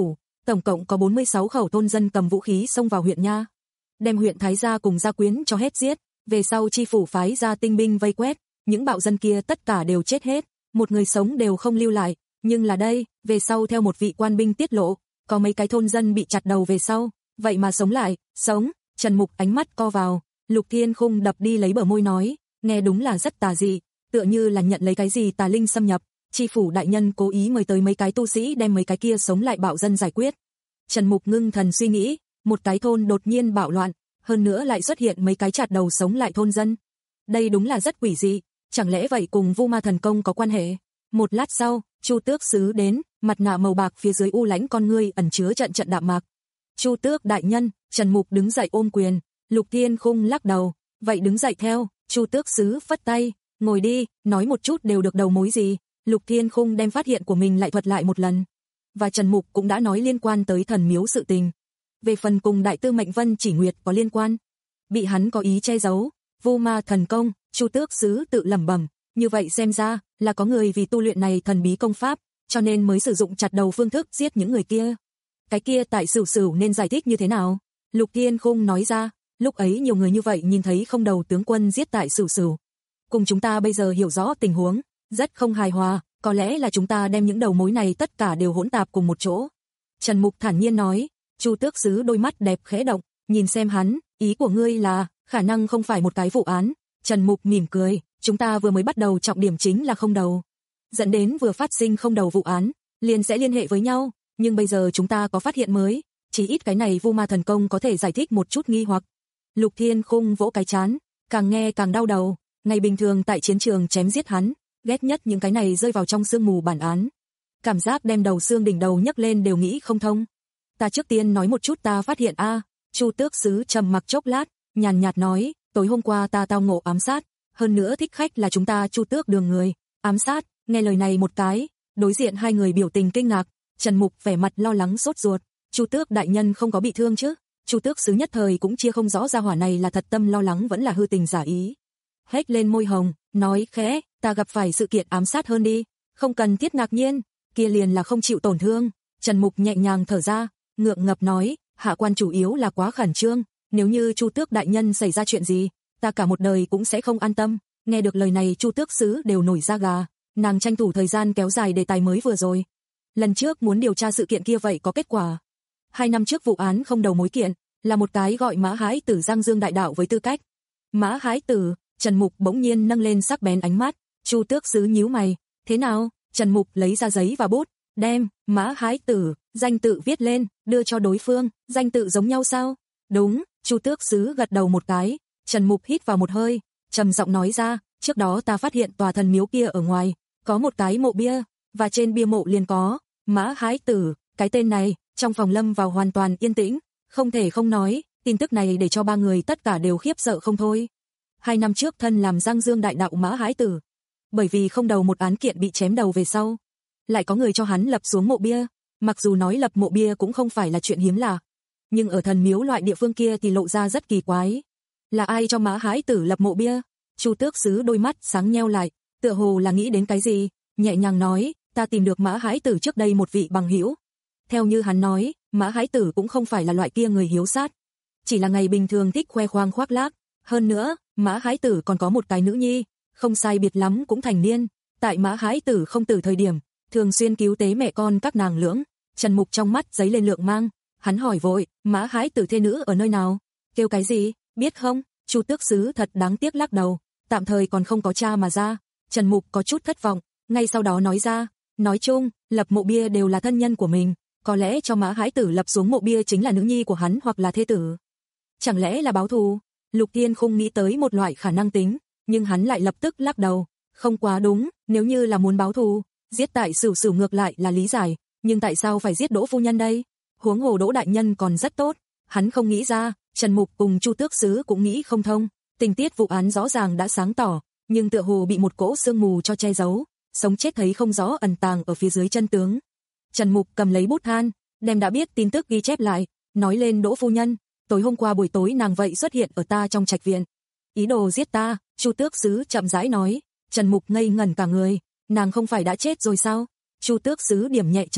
tổng cộng có bốn mươi sáu khẩu thôn dân cầm vũ khí xông vào huyện nha. Đem huyện Thái gia cùng gia quyến cho hết giết, về sau chi phủ phái ra tinh binh vây quét, những bạo dân kia tất cả đều chết hết, một người sống đều không lưu lại, nhưng là đây, về sau theo một vị quan binh tiết lộ, có mấy cái thôn dân bị chặt đầu về sau, vậy mà sống lại, sống, Trần Mục ánh mắt co vào, Lục Thiên Khung đập đi lấy bờ môi nói, nghe đúng là rất tà dị, tựa như là nhận lấy cái gì tà linh xâm nhập, chi phủ đại nhân cố ý mời tới mấy cái tu sĩ đem mấy cái kia sống lại bạo dân giải quyết. Trần Mục ngưng thần suy nghĩ, một cái thôn đột nhiên bạo loạn, hơn nữa lại xuất hiện mấy cái chặt đầu sống lại thôn dân. Đây đúng là rất quỷ dị, chẳng lẽ vậy cùng Vu Ma thần công có quan hệ? Một lát sau, Chu Tước sứ đến, mặt nạ màu bạc phía dưới u lãnh con ngươi ẩn chứa trận trận đạm mạc. Chu Tước đại nhân, Trần Mục đứng dậy ôm quyền, Lục Thiên Khung lắc đầu, vậy đứng dậy theo, Chu Tước sứ phất tay, ngồi đi, nói một chút đều được đầu mối gì. Lục Thiên Khung đem phát hiện của mình lại thuật lại một lần. Và Trần Mục cũng đã nói liên quan tới thần miếu sự tình. Về phần cùng đại tư mệnh Vân Chỉ Nguyệt có liên quan, bị hắn có ý che giấu, Vu Ma thần công, Chu Tước sứ tự lẩm bẩm, như vậy xem ra là có người vì tu luyện này thần bí công pháp, cho nên mới sử dụng chặt đầu phương thức giết những người kia. Cái kia tại Sửu Sửu nên giải thích như thế nào? Lục Thiên Khung nói ra, lúc ấy nhiều người như vậy nhìn thấy không đầu tướng quân giết tại Sửu Sửu. Cùng chúng ta bây giờ hiểu rõ tình huống, rất không hài hòa, có lẽ là chúng ta đem những đầu mối này tất cả đều hỗn tạp cùng một chỗ. Trần Mục thản nhiên nói, Chu Tước sứ đôi mắt đẹp khẽ động, nhìn xem hắn, ý của ngươi là, khả năng không phải một cái vụ án. Trần Mục mỉm cười, chúng ta vừa mới bắt đầu trọng điểm chính là không đầu. Dẫn đến vừa phát sinh không đầu vụ án, liền sẽ liên hệ với nhau, nhưng bây giờ chúng ta có phát hiện mới, chỉ ít cái này Vu Ma thần công có thể giải thích một chút nghi hoặc. Lục Thiên Khung vỗ cái chán, càng nghe càng đau đầu, ngày bình thường tại chiến trường chém giết hắn, ghét nhất những cái này rơi vào trong sương mù bản án. Cảm giác đem đầu xương đỉnh đầu nhấc lên đều nghĩ không thông. Ta trước tiên nói một chút ta phát hiện a. À, Chu Tước sứ trầm mặc chốc lát, nhàn nhạt nói, tối hôm qua ta tao ngộ ám sát, hơn nữa thích khách là chúng ta Chu Tước đường người, ám sát. Nghe lời này một cái, đối diện hai người biểu tình kinh ngạc, Trần Mục vẻ mặt lo lắng sốt ruột, Chu Tước đại nhân không có bị thương chứ? Chu Tước sứ nhất thời cũng chia không rõ ra hỏa này là thật tâm lo lắng vẫn là hư tình giả ý. Hét lên môi hồng, nói khẽ, ta gặp phải sự kiện ám sát hơn đi, không cần thiết ngạc nhiên, kia liền là không chịu tổn thương. Trần Mục nhẹ nhàng thở ra, ngượng ngập nói, hạ quan chủ yếu là quá khẩn trương, nếu như Chu Tước đại nhân xảy ra chuyện gì, ta cả một đời cũng sẽ không an tâm. Nghe được lời này Chu Tước sứ đều nổi da gà, nàng tranh thủ thời gian kéo dài đề tài mới vừa rồi. Lần trước muốn điều tra sự kiện kia vậy có kết quả. Hai năm trước vụ án không đầu mối kiện, là một cái gọi Mã Hái Tử Giang Dương đại đạo với tư cách. Mã Hái Tử, Trần Mục bỗng nhiên nâng lên sắc bén ánh mắt, Chu Tước sứ nhíu mày, thế nào? Trần Mục lấy ra giấy và bút, đem Mã Hái Tử danh tự viết lên, đưa cho đối phương, danh tự giống nhau sao? Đúng, Chu Tước sứ gật đầu một cái, Trần Mục hít vào một hơi, trầm giọng nói ra, trước đó ta phát hiện tòa thần miếu kia ở ngoài, có một cái mộ bia, và trên bia mộ liền có Mã Hái Tử, cái tên này, trong phòng lâm vào hoàn toàn yên tĩnh, không thể không nói, tin tức này để cho ba người tất cả đều khiếp sợ không thôi. Hai năm trước thân làm Giang Dương đại đạo Mã Hái Tử, bởi vì không đầu một án kiện bị chém đầu về sau, lại có người cho hắn lập xuống mộ bia, mặc dù nói lập mộ bia cũng không phải là chuyện hiếm lạ, nhưng ở thần miếu loại địa phương kia thì lộ ra rất kỳ quái. Là ai cho Mã Hái Tử lập mộ bia? Chu Tước sứ đôi mắt sáng nheo lại, tựa hồ là nghĩ đến cái gì, nhẹ nhàng nói, ta tìm được Mã Hái Tử trước đây một vị bằng hữu. Theo như hắn nói, Mã Hái Tử cũng không phải là loại kia người hiếu sát, chỉ là ngày bình thường thích khoe khoang khoác lác, hơn nữa, Mã Hái Tử còn có một cái nữ nhi, không sai biệt lắm cũng thành niên, tại Mã Hái Tử không tử thời điểm, thường xuyên cứu tế mẹ con các nàng lưỡng. Trần Mục trong mắt giấy lên lượng mang, hắn hỏi vội, Mã Hái Tử thê nữ ở nơi nào? Kêu cái gì, biết không? Chu Tước sứ thật đáng tiếc lắc đầu, tạm thời còn không có cha mà ra. Trần Mục có chút thất vọng, ngay sau đó nói ra, nói chung, lập mộ bia đều là thân nhân của mình, có lẽ cho Mã Hái Tử lập xuống mộ bia chính là nữ nhi của hắn hoặc là thê tử. Chẳng lẽ là báo thù? Lục Thiên Khung nghĩ tới một loại khả năng tính, nhưng hắn lại lập tức lắc đầu, không quá đúng, nếu như là muốn báo thù, giết tại Sửu Sửu ngược lại là lý giải, nhưng tại sao phải giết Đỗ phu nhân đây? Huống hồ Đỗ đại nhân còn rất tốt, hắn không nghĩ ra, Trần Mục cùng Chu Tước sứ cũng nghĩ không thông, tình tiết vụ án rõ ràng đã sáng tỏ, nhưng tựa hồ bị một cỗ sương mù cho che giấu, sống chết thấy không rõ ẩn tàng ở phía dưới chân tướng. Trần Mục cầm lấy bút than, đem đã biết tin tức ghi chép lại, nói lên Đỗ phu nhân, tối hôm qua buổi tối nàng vậy xuất hiện ở ta trong trạch viện, ý đồ giết ta. Chu Tước sứ chậm rãi nói. Trần Mục ngây ngẩn cả người, nàng không phải đã chết rồi sao? Chu Tước sứ điểm nhẹ chán,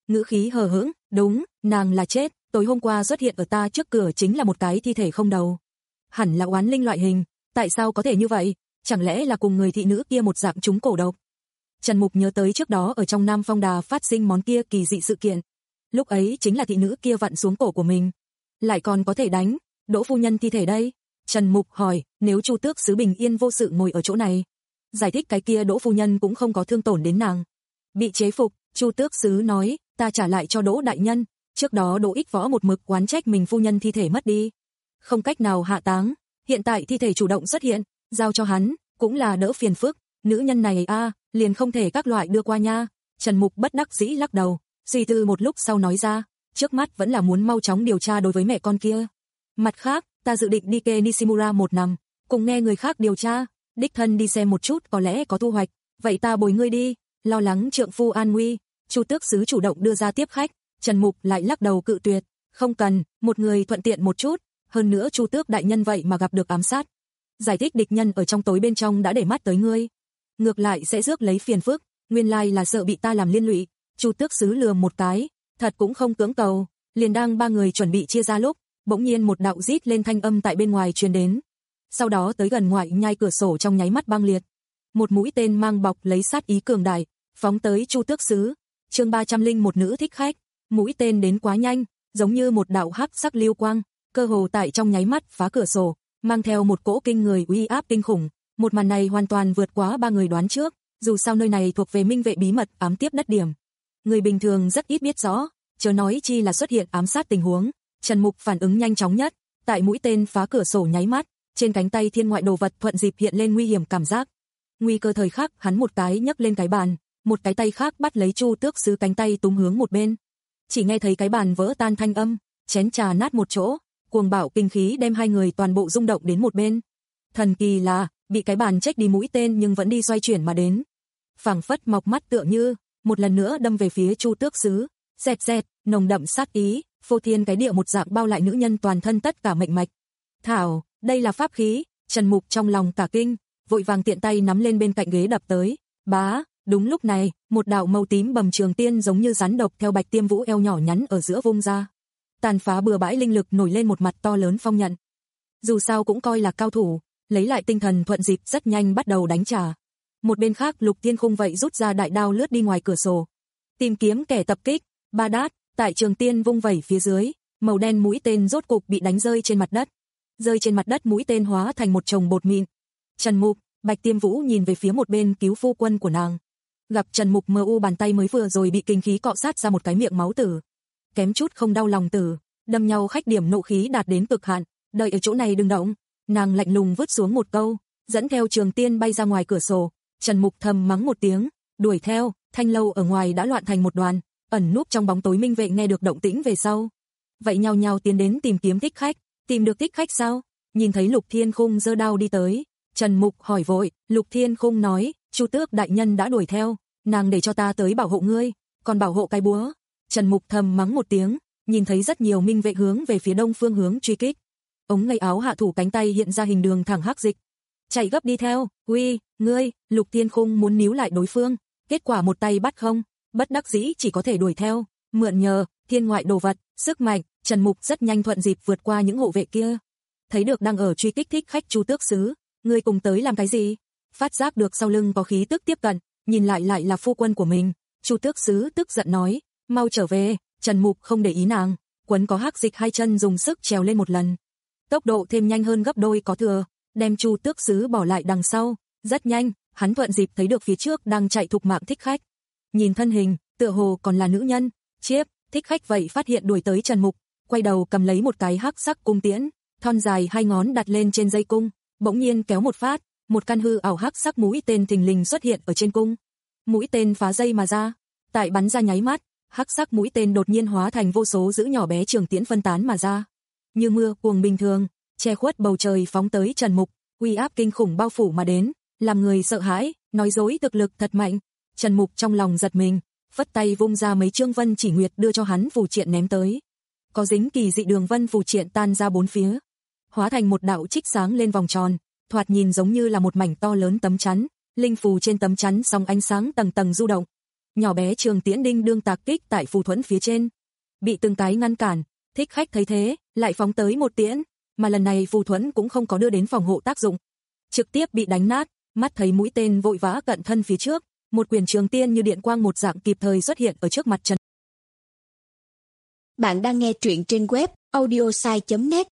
ngữ khí hờ hững, đúng, nàng là chết, tối hôm qua xuất hiện ở ta trước cửa chính là một cái thi thể không đầu. Hẳn là oán linh loại hình, tại sao có thể như vậy, chẳng lẽ là cùng người thị nữ kia một dạng trúng cổ độc. Trần Mục nhớ tới trước đó ở trong Nam Phong Đà phát sinh món kia kỳ dị sự kiện. Lúc ấy chính là thị nữ kia vặn xuống cổ của mình. Lại còn có thể đánh, Đỗ phu nhân thi thể đây. Trần Mục hỏi, nếu Chu Tước Sứ bình yên vô sự ngồi ở chỗ này. Giải thích cái kia Đỗ phu nhân cũng không có thương tổn đến nàng. Bị chế phục, Chu Tước Sứ nói, ta trả lại cho Đỗ đại nhân. Trước đó Đỗ Ích Võ một mực oán trách mình phu nhân thi thể mất đi. Không cách nào hạ táng, hiện tại thi thể chủ động xuất hiện, giao cho hắn, cũng là đỡ phiền phức. Nữ nhân này a à, liền không thể các loại đưa qua nha. Trần Mục bất đắc dĩ lắc đầu, suy tư một lúc sau nói ra, trước mắt vẫn là muốn mau chóng điều tra đối với mẹ con kia. Mặt khác, ta dự định đi Ke Nishimura một năm, cùng nghe người khác điều tra, đích thân đi xem một chút có lẽ có thu hoạch, vậy ta bồi ngươi đi. Lo lắng trượng phu an nguy, Chu Tước Sứ chủ động đưa ra tiếp khách, Trần Mục lại lắc đầu cự tuyệt, không cần, một người thuận tiện một chút, hơn nữa Chu Tước đại nhân vậy mà gặp được ám sát. Giải thích địch nhân ở trong tối bên trong đã để mắt tới ngươi, ngược lại sẽ rước lấy phiền phức, nguyên lai là sợ bị ta làm liên lụy. Chu Tước Sứ lừa một cái, thật cũng không cưỡng cầu, liền đang ba người chuẩn bị chia ra lúc, bỗng nhiên một đạo rít lên thanh âm tại bên ngoài truyền đến. Sau đó tới gần ngoại nhai cửa sổ trong nháy mắt băng liệt. Một mũi tên mang bọc lấy sát ý cường đại, phóng tới Chu Tước Sứ. Chương ba trăm linh một nữ thích khách, mũi tên đến quá nhanh, giống như một đạo hắc sắc lưu quang, cơ hồ tại trong nháy mắt phá cửa sổ, mang theo một cỗ kinh người uy áp kinh khủng. Một màn này hoàn toàn vượt quá ba người đoán trước, dù sao nơi này thuộc về minh vệ bí mật ám tiếp đất điểm. Người bình thường rất ít biết rõ, chớ nói chi là xuất hiện ám sát tình huống. Trần Mục phản ứng nhanh chóng nhất, tại mũi tên phá cửa sổ nháy mắt, trên cánh tay thiên ngoại đồ vật thuận dịp hiện lên nguy hiểm cảm giác. Nguy cơ thời khắc, hắn một cái nhấc lên cái bàn, một cái tay khác bắt lấy Chu Tước Sứ cánh tay túm hướng một bên. Chỉ nghe thấy cái bàn vỡ tan thanh âm, chén trà nát một chỗ, cuồng bạo kinh khí đem hai người toàn bộ rung động đến một bên. Thần kỳ là, bị cái bàn trách đi mũi tên nhưng vẫn đi xoay chuyển mà đến. Phảng phất mọc mắt tựa như, một lần nữa đâm về phía Chu Tước Sứ, xẹt xẹt, nồng đậm sát ý, phô thiên cái địa một dạng bao lại nữ nhân toàn thân tất cả mệnh mạch. Thảo, đây là pháp khí, Trần Mục trong lòng cả kinh, vội vàng tiện tay nắm lên bên cạnh ghế đập tới, bá, đúng lúc này, một đạo màu tím bầm trường tiên giống như rắn độc theo Bạch Tiêm Vũ eo nhỏ nhắn ở giữa vung ra. Tàn phá bừa bãi linh lực nổi lên một mặt to lớn phong nhận. Dù sao cũng coi là cao thủ, lấy lại tinh thần thuận dịp rất nhanh bắt đầu đánh trả. Một bên khác Lục Thiên Khung vậy rút ra đại đao lướt đi ngoài cửa sổ, tìm kiếm kẻ tập kích. Ba đát, tại trường tiên vung vẩy phía dưới, màu đen mũi tên rốt cục bị đánh rơi trên mặt đất. Rơi trên mặt đất mũi tên hóa thành một chồng bột mịn. Trần Mục, Bạch Tiêm Vũ nhìn về phía một bên cứu phu quân của nàng. Gặp Trần Mục mờ u bàn tay mới vừa rồi bị kinh khí cọ sát ra một cái miệng máu tử. Kém chút không đau lòng tử, đâm nhau khách điểm nộ khí đạt đến cực hạn, đợi ở chỗ này đừng động. Nàng lạnh lùng vứt xuống một câu, dẫn theo trường tiên bay ra ngoài cửa sổ. Trần Mục thầm mắng một tiếng, đuổi theo. Thanh lâu ở ngoài đã loạn thành một đoàn, ẩn núp trong bóng tối minh vệ nghe được động tĩnh về sau, vậy nhao nhao tiến đến tìm kiếm thích khách. Tìm được thích khách sao? Nhìn thấy Lục Thiên Khung giơ đao đi tới, Trần Mục hỏi vội. Lục Thiên Khung nói, Chu Tước đại nhân đã đuổi theo, nàng để cho ta tới bảo hộ ngươi, còn bảo hộ cái búa. Trần Mục thầm mắng một tiếng, nhìn thấy rất nhiều minh vệ hướng về phía đông phương hướng truy kích. Ống ngay áo hạ thủ cánh tay hiện ra hình đường thẳng hắc dịch, chạy gấp đi theo. Uy, ngươi! Lục Thiên Khung muốn níu lại đối phương, kết quả một tay bắt không, bất đắc dĩ chỉ có thể đuổi theo, mượn nhờ thiên ngoại đồ vật, sức mạnh. Trần Mục rất nhanh thuận dịp vượt qua những hộ vệ kia, thấy được đang ở truy kích thích khách Chu Tước Sứ. Ngươi cùng tới làm cái gì? Phát giác được sau lưng có khí tức tiếp cận, nhìn lại lại là phu quân của mình. Chu Tước Sứ tức giận nói, mau trở về. Trần Mục không để ý nàng, quấn có hắc dịch hai chân dùng sức trèo lên một lần, tốc độ thêm nhanh hơn gấp đôi có thừa, đem Chu Tước Sứ bỏ lại đằng sau. Rất nhanh, hắn thuận dịp thấy được phía trước đang chạy thục mạng thích khách. Nhìn thân hình, tựa hồ còn là nữ nhân. Chiếp, thích khách vậy phát hiện đuổi tới Trần Mục, quay đầu cầm lấy một cái hắc sắc cung tiễn, thon dài hai ngón đặt lên trên dây cung, bỗng nhiên kéo một phát, một căn hư ảo hắc sắc mũi tên thình lình xuất hiện ở trên cung. Mũi tên phá dây mà ra, tại bắn ra nháy mắt, hắc sắc mũi tên đột nhiên hóa thành vô số dữ nhỏ bé trường tiễn phân tán mà ra, như mưa cuồng bình thường, che khuất bầu trời phóng tới Trần Mục, uy áp kinh khủng bao phủ mà đến, làm người sợ hãi, nói dối thực lực thật mạnh. Trần Mục trong lòng giật mình, phất tay vung ra mấy chương vân chỉ nguyệt đưa cho hắn phù triện ném tới. Có dính kỳ dị đường vân phù triện tan ra bốn phía, hóa thành một đạo trích sáng lên vòng tròn, thoạt nhìn giống như là một mảnh to lớn tấm chắn, linh phù trên tấm chắn song ánh sáng tầng tầng du động. nhỏ bé trường tiễn đinh đương tạc kích tại phù thuẫn phía trên. Bị từng cái ngăn cản, Thích Khách thấy thế, lại phóng tới một tiễn, mà lần này phù thuẫn cũng không có đưa đến phòng hộ tác dụng. Trực tiếp bị đánh nát, mắt thấy mũi tên vội vã cận thân phía trước, một quyền trường tiên như điện quang một dạng kịp thời xuất hiện ở trước mặt Trần.
Bạn đang nghe truyện trên web audiosai chấm net.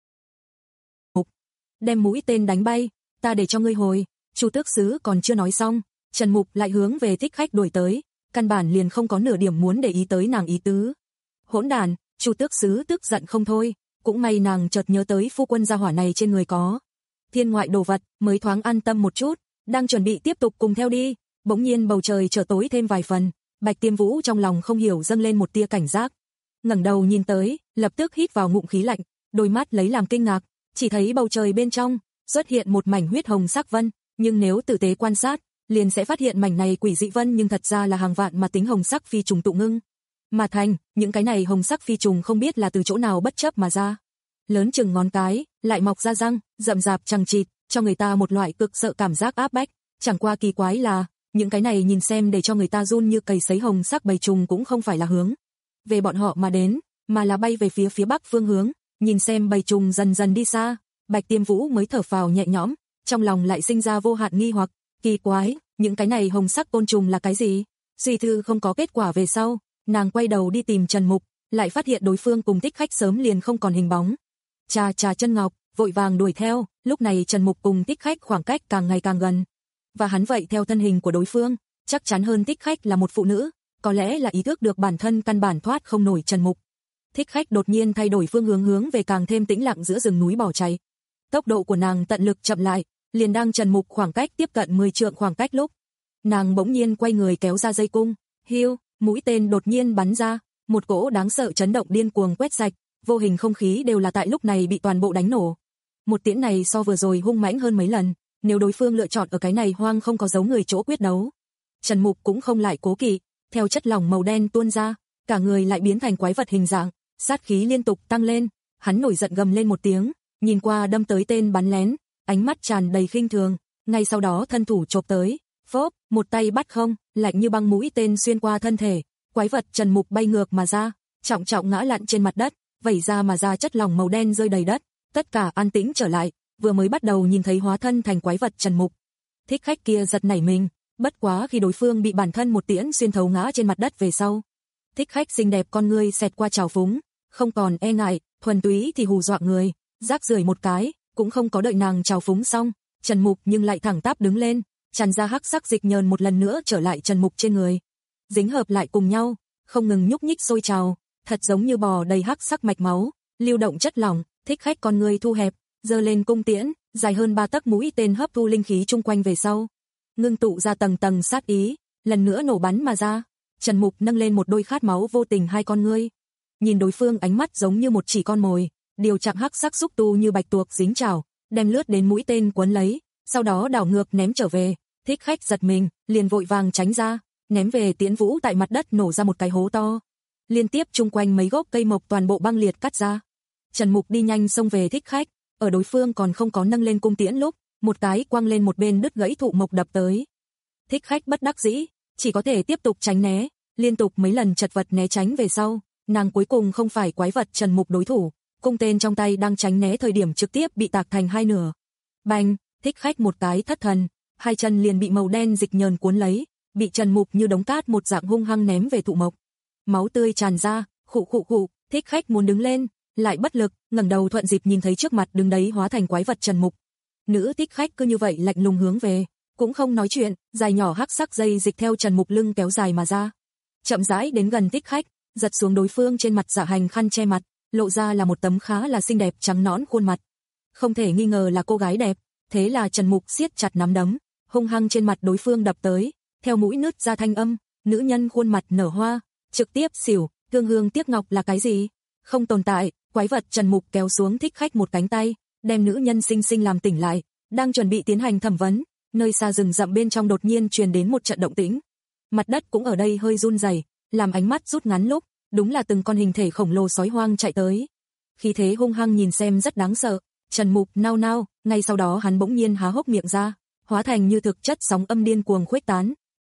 Đem mũi tên đánh bay, ta để cho ngươi hồi. Chu Tước Sứ còn chưa nói xong, Trần Mục lại hướng về Thích Khách đuổi tới, căn bản liền không có nửa điểm muốn để ý tới nàng ý tứ. Hỗn đàn, Chu Tước Sứ tức giận không thôi, cũng may nàng chợt nhớ tới phu quân gia hỏa này trên người có thiên ngoại đồ vật, mới thoáng an tâm một chút, đang chuẩn bị tiếp tục cùng theo đi, bỗng nhiên bầu trời trở tối thêm vài phần, Bạch Tiêm Vũ trong lòng không hiểu dâng lên một tia cảnh giác. Ngẩng đầu nhìn tới, lập tức hít vào ngụm khí lạnh, đôi mắt lấy làm kinh ngạc, chỉ thấy bầu trời bên trong xuất hiện một mảnh huyết hồng sắc vân, nhưng nếu tử tế quan sát, liền sẽ phát hiện mảnh này quỷ dị vân nhưng thật ra là hàng vạn mà tính hồng sắc phi trùng tụ ngưng mà thành, những cái này hồng sắc phi trùng không biết là từ chỗ nào bất chấp mà ra. Lớn chừng ngón cái, lại mọc ra răng, rậm rạp chằng chịt, cho người ta một loại cực sợ cảm giác áp bách, chẳng qua kỳ quái là, những cái này nhìn xem để cho người ta run như cầy sấy hồng sắc bầy trùng cũng không phải là hướng về bọn họ mà đến, mà là bay về phía phía bắc phương hướng, nhìn xem bầy trùng dần dần đi xa, Bạch Tiêm Vũ mới thở phào nhẹ nhõm, trong lòng lại sinh ra vô hạn nghi hoặc, kỳ quái, những cái này hồng sắc côn trùng là cái gì? Suy thư không có kết quả về sau, nàng quay đầu đi tìm Trần Mục, lại phát hiện đối phương cùng Thích Khách sớm liền không còn hình bóng. Trà trà chân ngọc, vội vàng đuổi theo, lúc này Trần Mục cùng Thích Khách khoảng cách càng ngày càng gần. Và hắn vậy theo thân hình của đối phương, chắc chắn hơn Thích Khách là một phụ nữ, có lẽ là ý thức được bản thân căn bản thoát không nổi Trần Mục. Thích Khách đột nhiên thay đổi phương hướng hướng về càng thêm tĩnh lặng giữa rừng núi bỏ chạy. Tốc độ của nàng tận lực chậm lại, liền đang Trần Mục khoảng cách tiếp cận mười trượng khoảng cách lúc, nàng bỗng nhiên quay người kéo ra dây cung, hiu, mũi tên đột nhiên bắn ra, một cỗ đáng sợ chấn động điên cuồng quét sạch, vô hình không khí đều là tại lúc này bị toàn bộ đánh nổ. Một tiễn này so vừa rồi hung mãnh hơn mấy lần, nếu đối phương lựa chọn ở cái này hoang không có dấu người chỗ quyết đấu, Trần Mục cũng không lại cố kỵ, theo chất lỏng màu đen tuôn ra, cả người lại biến thành quái vật hình dạng, sát khí liên tục tăng lên, hắn nổi giận gầm lên một tiếng, nhìn qua đâm tới tên bắn lén, ánh mắt tràn đầy khinh thường, ngay sau đó thân thủ chộp tới, phốp, một tay bắt không, lạnh như băng mũi tên xuyên qua thân thể, quái vật Trần Mục bay ngược mà ra, trọng trọng ngã lặn trên mặt đất, vẩy ra mà ra chất lỏng màu đen rơi đầy đất, tất cả an tĩnh trở lại, vừa mới bắt đầu nhìn thấy hóa thân thành quái vật Trần Mục. Thích Khách kia giật nảy mình, bất quá khi đối phương bị bản thân một tiễn xuyên thấu ngã trên mặt đất về sau. Thích Khách xinh đẹp con ngươi xẹt qua trào phúng, không còn e ngại, thuần túy thì hù dọa người, rác rưởi một cái, cũng không có đợi nàng trào phúng xong, Trần Mục nhưng lại thẳng tắp đứng lên, tràn ra hắc sắc dịch nhờn một lần nữa trở lại Trần Mục trên người, dính hợp lại cùng nhau, không ngừng nhúc nhích sôi trào, thật giống như bò đầy hắc sắc mạch máu, lưu động chất lỏng. Thích Khách con ngươi thu hẹp, giơ lên cung tiễn, dài hơn ba tấc mũi tên hấp thu linh khí chung quanh về sau, ngưng tụ ra tầng tầng sát ý, lần nữa nổ bắn mà ra. Trần Mục nâng lên một đôi khát máu vô tình hai con ngươi, nhìn đối phương ánh mắt giống như một chỉ con mồi, điều trạng hắc sắc xúc tu như bạch tuộc dính chảo, đem lướt đến mũi tên quấn lấy, sau đó đảo ngược ném trở về. Thích Khách giật mình, liền vội vàng tránh ra, ném về tiễn vũ tại mặt đất nổ ra một cái hố to, liên tiếp chung quanh mấy gốc cây mộc toàn bộ băng liệt cắt ra. Trần Mục đi nhanh xông về Thích Khách, ở đối phương còn không có nâng lên cung tiễn lúc, một cái quăng lên một bên đứt gãy thụ mộc đập tới. Thích Khách bất đắc dĩ, chỉ có thể tiếp tục tránh né, liên tục mấy lần chật vật né tránh về sau, nàng cuối cùng không phải quái vật Trần Mục đối thủ, cung tên trong tay đang tránh né thời điểm trực tiếp bị tạc thành hai nửa. Bành, Thích Khách một cái thất thần, hai chân liền bị màu đen dịch nhờn cuốn lấy, bị Trần Mục như đống cát một dạng hung hăng ném về thụ mộc. Máu tươi tràn ra, khụ khụ khụ, Thích Khách muốn đứng lên, lại bất lực, ngẩng đầu thuận dịp nhìn thấy trước mặt đứng đấy hóa thành quái vật Trần Mục. Nữ Thích Khách cứ như vậy lạnh lùng hướng về, cũng không nói chuyện, dài nhỏ hắc sắc dây dịch theo Trần Mục lưng kéo dài mà ra. Chậm rãi đến gần Thích Khách, giật xuống đối phương trên mặt dạ hành khăn che mặt, lộ ra là một tấm khá là xinh đẹp trắng nõn khuôn mặt. Không thể nghi ngờ là cô gái đẹp, thế là Trần Mục siết chặt nắm đấm, hung hăng trên mặt đối phương đập tới, theo mũi nứt ra thanh âm, nữ nhân khuôn mặt nở hoa, trực tiếp xỉu, thương hương tiếc ngọc là cái gì? Không tồn tại. Quái vật Trần Mục kéo xuống Thích Khách một cánh tay, đem nữ nhân xinh xinh làm tỉnh lại, đang chuẩn bị tiến hành thẩm vấn, nơi xa rừng rậm bên trong đột nhiên truyền đến một trận động tĩnh. Mặt đất cũng ở đây hơi run rẩy, làm ánh mắt rút ngắn lúc, đúng là từng con hình thể khổng lồ sói hoang chạy tới. Khí thế hung hăng nhìn xem rất đáng sợ, Trần Mục nao nao, ngay sau đó hắn bỗng nhiên há hốc miệng ra, hóa thành như thực chất sóng âm điên cuồng khuếch tán,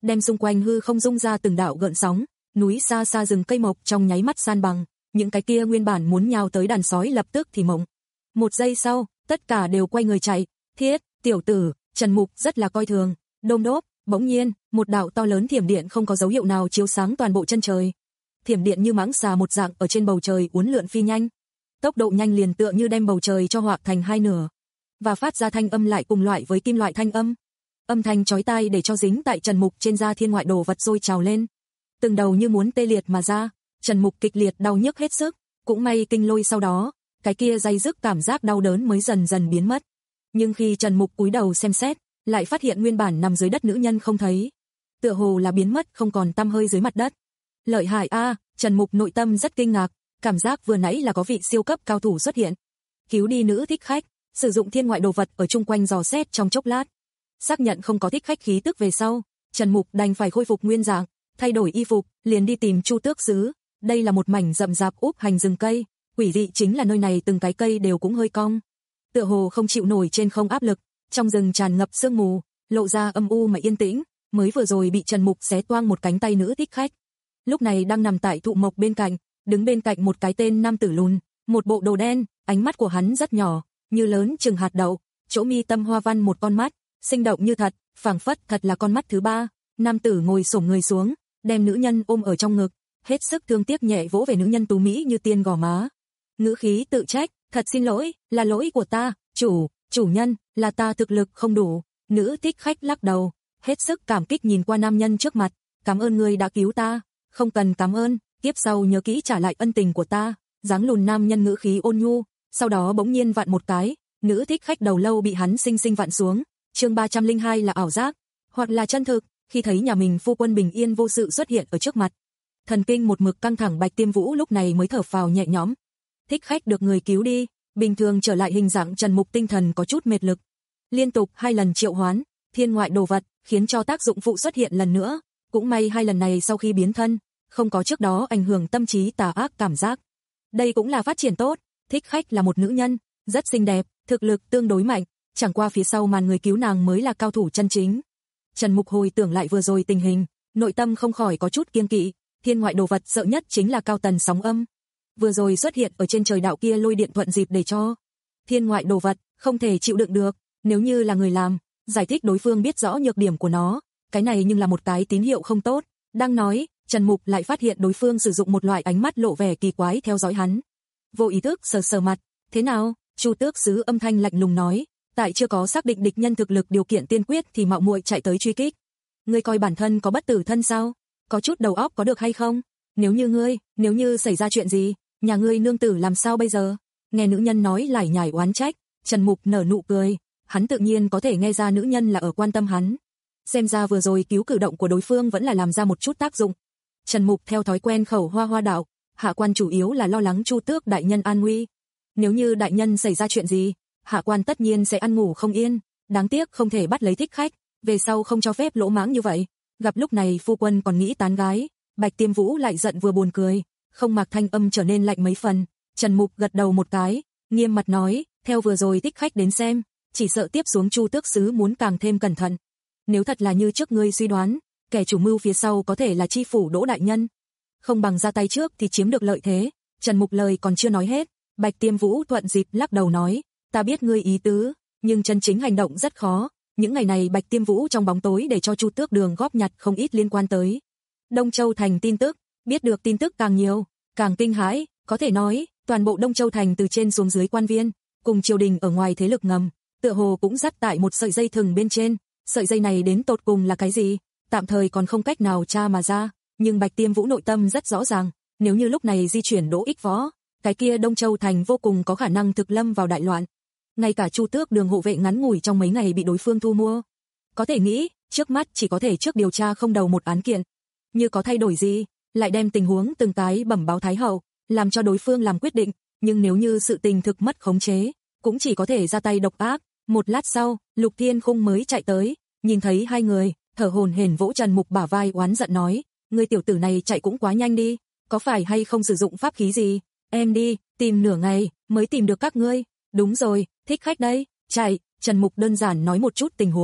đem xung quanh hư không rung ra từng đạo gợn sóng, núi xa xa rừng cây mộc trong nháy mắt san bằng, những cái kia nguyên bản muốn nhào tới đàn sói lập tức thì mộng. Một giây sau, tất cả đều quay người chạy, thiết, tiểu tử, Trần Mục rất là coi thường, đôm đốp, bỗng nhiên, một đạo to lớn thiểm điện không có dấu hiệu nào chiếu sáng toàn bộ chân trời. Thiểm điện như mãng xà một dạng ở trên bầu trời uốn lượn phi nhanh. Tốc độ nhanh liền tựa như đem bầu trời cho hoạc thành hai nửa, và phát ra thanh âm lại cùng loại với kim loại thanh âm. Âm thanh chói tai để cho dính tại Trần Mục trên da thiên ngoại đồ vật sôi trào lên. Từng đầu như muốn tê liệt mà ra, Trần Mục kịch liệt đau nhức hết sức, cũng may kinh lôi sau đó, cái kia day dứt cảm giác đau đớn mới dần dần biến mất. Nhưng khi Trần Mục cúi đầu xem xét, lại phát hiện nguyên bản nằm dưới đất nữ nhân không thấy, tựa hồ là biến mất không còn tăm hơi dưới mặt đất. Lợi hại a, Trần Mục nội tâm rất kinh ngạc, cảm giác vừa nãy là có vị siêu cấp cao thủ xuất hiện. Cứu đi nữ thích khách, sử dụng thiên ngoại đồ vật ở chung quanh dò xét trong chốc lát. Xác nhận không có thích khách khí tức về sau, Trần Mục đành phải khôi phục nguyên dạng, thay đổi y phục, liền đi tìm Chu Tước Sứ. Đây là một mảnh rậm rạp úp hành rừng cây, quỷ dị chính là nơi này từng cái cây đều cũng hơi cong, tựa hồ không chịu nổi trên không áp lực, trong rừng tràn ngập sương mù, lộ ra âm u mà yên tĩnh, mới vừa rồi bị Trần Mục xé toang một cánh tay nữ thích khách. Lúc này đang nằm tại thụ mộc bên cạnh, đứng bên cạnh một cái tên nam tử lùn, một bộ đồ đen, ánh mắt của hắn rất nhỏ, như lớn chừng hạt đậu, chỗ mi tâm hoa văn một con mắt, sinh động như thật, phảng phất thật là con mắt thứ ba. Nam tử ngồi xổm người xuống, đem nữ nhân ôm ở trong ngực, hết sức thương tiếc nhẹ vỗ về nữ nhân tú mỹ như tiên gò má. Ngữ khí tự trách, thật xin lỗi, là lỗi của ta, chủ, chủ nhân, là ta thực lực không đủ. Nữ thích khách lắc đầu, hết sức cảm kích nhìn qua nam nhân trước mặt, cảm ơn ngươi đã cứu ta, không cần cảm ơn, tiếp sau nhớ kỹ trả lại ân tình của ta. Dáng lùn nam nhân ngữ khí ôn nhu, sau đó bỗng nhiên vặn một cái, nữ thích khách đầu lâu bị hắn sinh sinh vặn xuống. Chương ba trăm lẻ hai là ảo giác, hoặc là chân thực, khi thấy nhà mình phu quân bình yên vô sự xuất hiện ở trước mặt. Thần kinh một mực căng thẳng Bạch Tiêm Vũ lúc này mới thở phào nhẹ nhõm. Thích khách được người cứu đi, bình thường trở lại hình dạng. Trần Mục tinh thần có chút mệt lực, liên tục hai lần triệu hoán thiên ngoại đồ vật, khiến cho tác dụng phụ xuất hiện lần nữa. Cũng may hai lần này sau khi biến thân, không có trước đó ảnh hưởng tâm trí tà ác cảm giác. Đây cũng là phát triển tốt. Thích khách là một nữ nhân, rất xinh đẹp, thực lực tương đối mạnh, chẳng qua phía sau màn người cứu nàng mới là cao thủ chân chính. Trần Mục hồi tưởng lại vừa rồi tình hình, nội tâm không khỏi có chút kiêng kỵ. Thiên ngoại đồ vật sợ nhất chính là cao tần sóng âm. Vừa rồi xuất hiện ở trên trời đạo kia lôi điện thuận dịp để cho thiên ngoại đồ vật không thể chịu đựng được. Nếu như là người làm, giải thích đối phương biết rõ nhược điểm của nó, cái này nhưng là một cái tín hiệu không tốt. Đang nói, Trần Mục lại phát hiện đối phương sử dụng một loại ánh mắt lộ vẻ kỳ quái theo dõi hắn. Vô ý thức sờ sờ mặt, thế nào? Chu Tước Sứ âm thanh lạnh lùng nói, tại chưa có xác định địch nhân thực lực điều kiện tiên quyết thì mạo muội chạy tới truy kích. Ngươi coi bản thân có bất tử thân sao? Có chút đầu óc có được hay không? Nếu như ngươi, nếu như xảy ra chuyện gì, nhà ngươi nương tử làm sao bây giờ? Nghe nữ nhân nói lải nhải oán trách, Trần Mục nở nụ cười, hắn tự nhiên có thể nghe ra nữ nhân là ở quan tâm hắn. Xem ra vừa rồi cứu cử động của đối phương vẫn là làm ra một chút tác dụng. Trần Mục theo thói quen khẩu hoa hoa đạo, hạ quan chủ yếu là lo lắng Chu Tước đại nhân an nguy. Nếu như đại nhân xảy ra chuyện gì, hạ quan tất nhiên sẽ ăn ngủ không yên, đáng tiếc không thể bắt lấy thích khách, về sau không cho phép lỗ mãng như vậy. Gặp lúc này phu quân còn nghĩ tán gái, Bạch Tiêm Vũ lại giận vừa buồn cười, không mặc thanh âm trở nên lạnh mấy phần. Trần Mục gật đầu một cái, nghiêm mặt nói, theo vừa rồi thích khách đến xem, chỉ sợ tiếp xuống Chu Tước Sứ muốn càng thêm cẩn thận. Nếu thật là như trước ngươi suy đoán, kẻ chủ mưu phía sau có thể là chi phủ Đỗ đại nhân, không bằng ra tay trước thì chiếm được lợi thế. Trần Mục lời còn chưa nói hết, Bạch Tiêm Vũ thuận dịp lắc đầu nói, ta biết ngươi ý tứ, nhưng chân chính hành động rất khó. Những ngày này Bạch Tiêm Vũ trong bóng tối để cho Chu Tước Đường góp nhặt không ít liên quan tới Đông Châu Thành tin tức, biết được tin tức càng nhiều, càng kinh hãi, có thể nói, toàn bộ Đông Châu Thành từ trên xuống dưới quan viên, cùng triều đình ở ngoài thế lực ngầm, tựa hồ cũng dắt tại một sợi dây thừng bên trên. Sợi dây này đến tột cùng là cái gì, tạm thời còn không cách nào tra mà ra, nhưng Bạch Tiêm Vũ nội tâm rất rõ ràng, nếu như lúc này di chuyển Đỗ Ích Võ, cái kia Đông Châu Thành vô cùng có khả năng thực lâm vào đại loạn. Ngay cả Chu Tước Đường hộ vệ ngắn ngủi trong mấy ngày bị đối phương thu mua. Có thể nghĩ, trước mắt chỉ có thể trước điều tra không đầu một án kiện. Như có thay đổi gì, lại đem tình huống từng cái bẩm báo Thái hậu, làm cho đối phương làm quyết định, nhưng nếu như sự tình thực mất khống chế, cũng chỉ có thể ra tay độc ác. Một lát sau, Lục Thiên Khung mới chạy tới, nhìn thấy hai người, thở hổn hển vỗ Trần Mục bả vai oán giận nói, ngươi tiểu tử này chạy cũng quá nhanh đi, có phải hay không sử dụng pháp khí gì? Em đi, tìm nửa ngày mới tìm được các ngươi. Đúng rồi, thích khách đây, chạy. Trần Mục đơn giản nói một chút tình huống,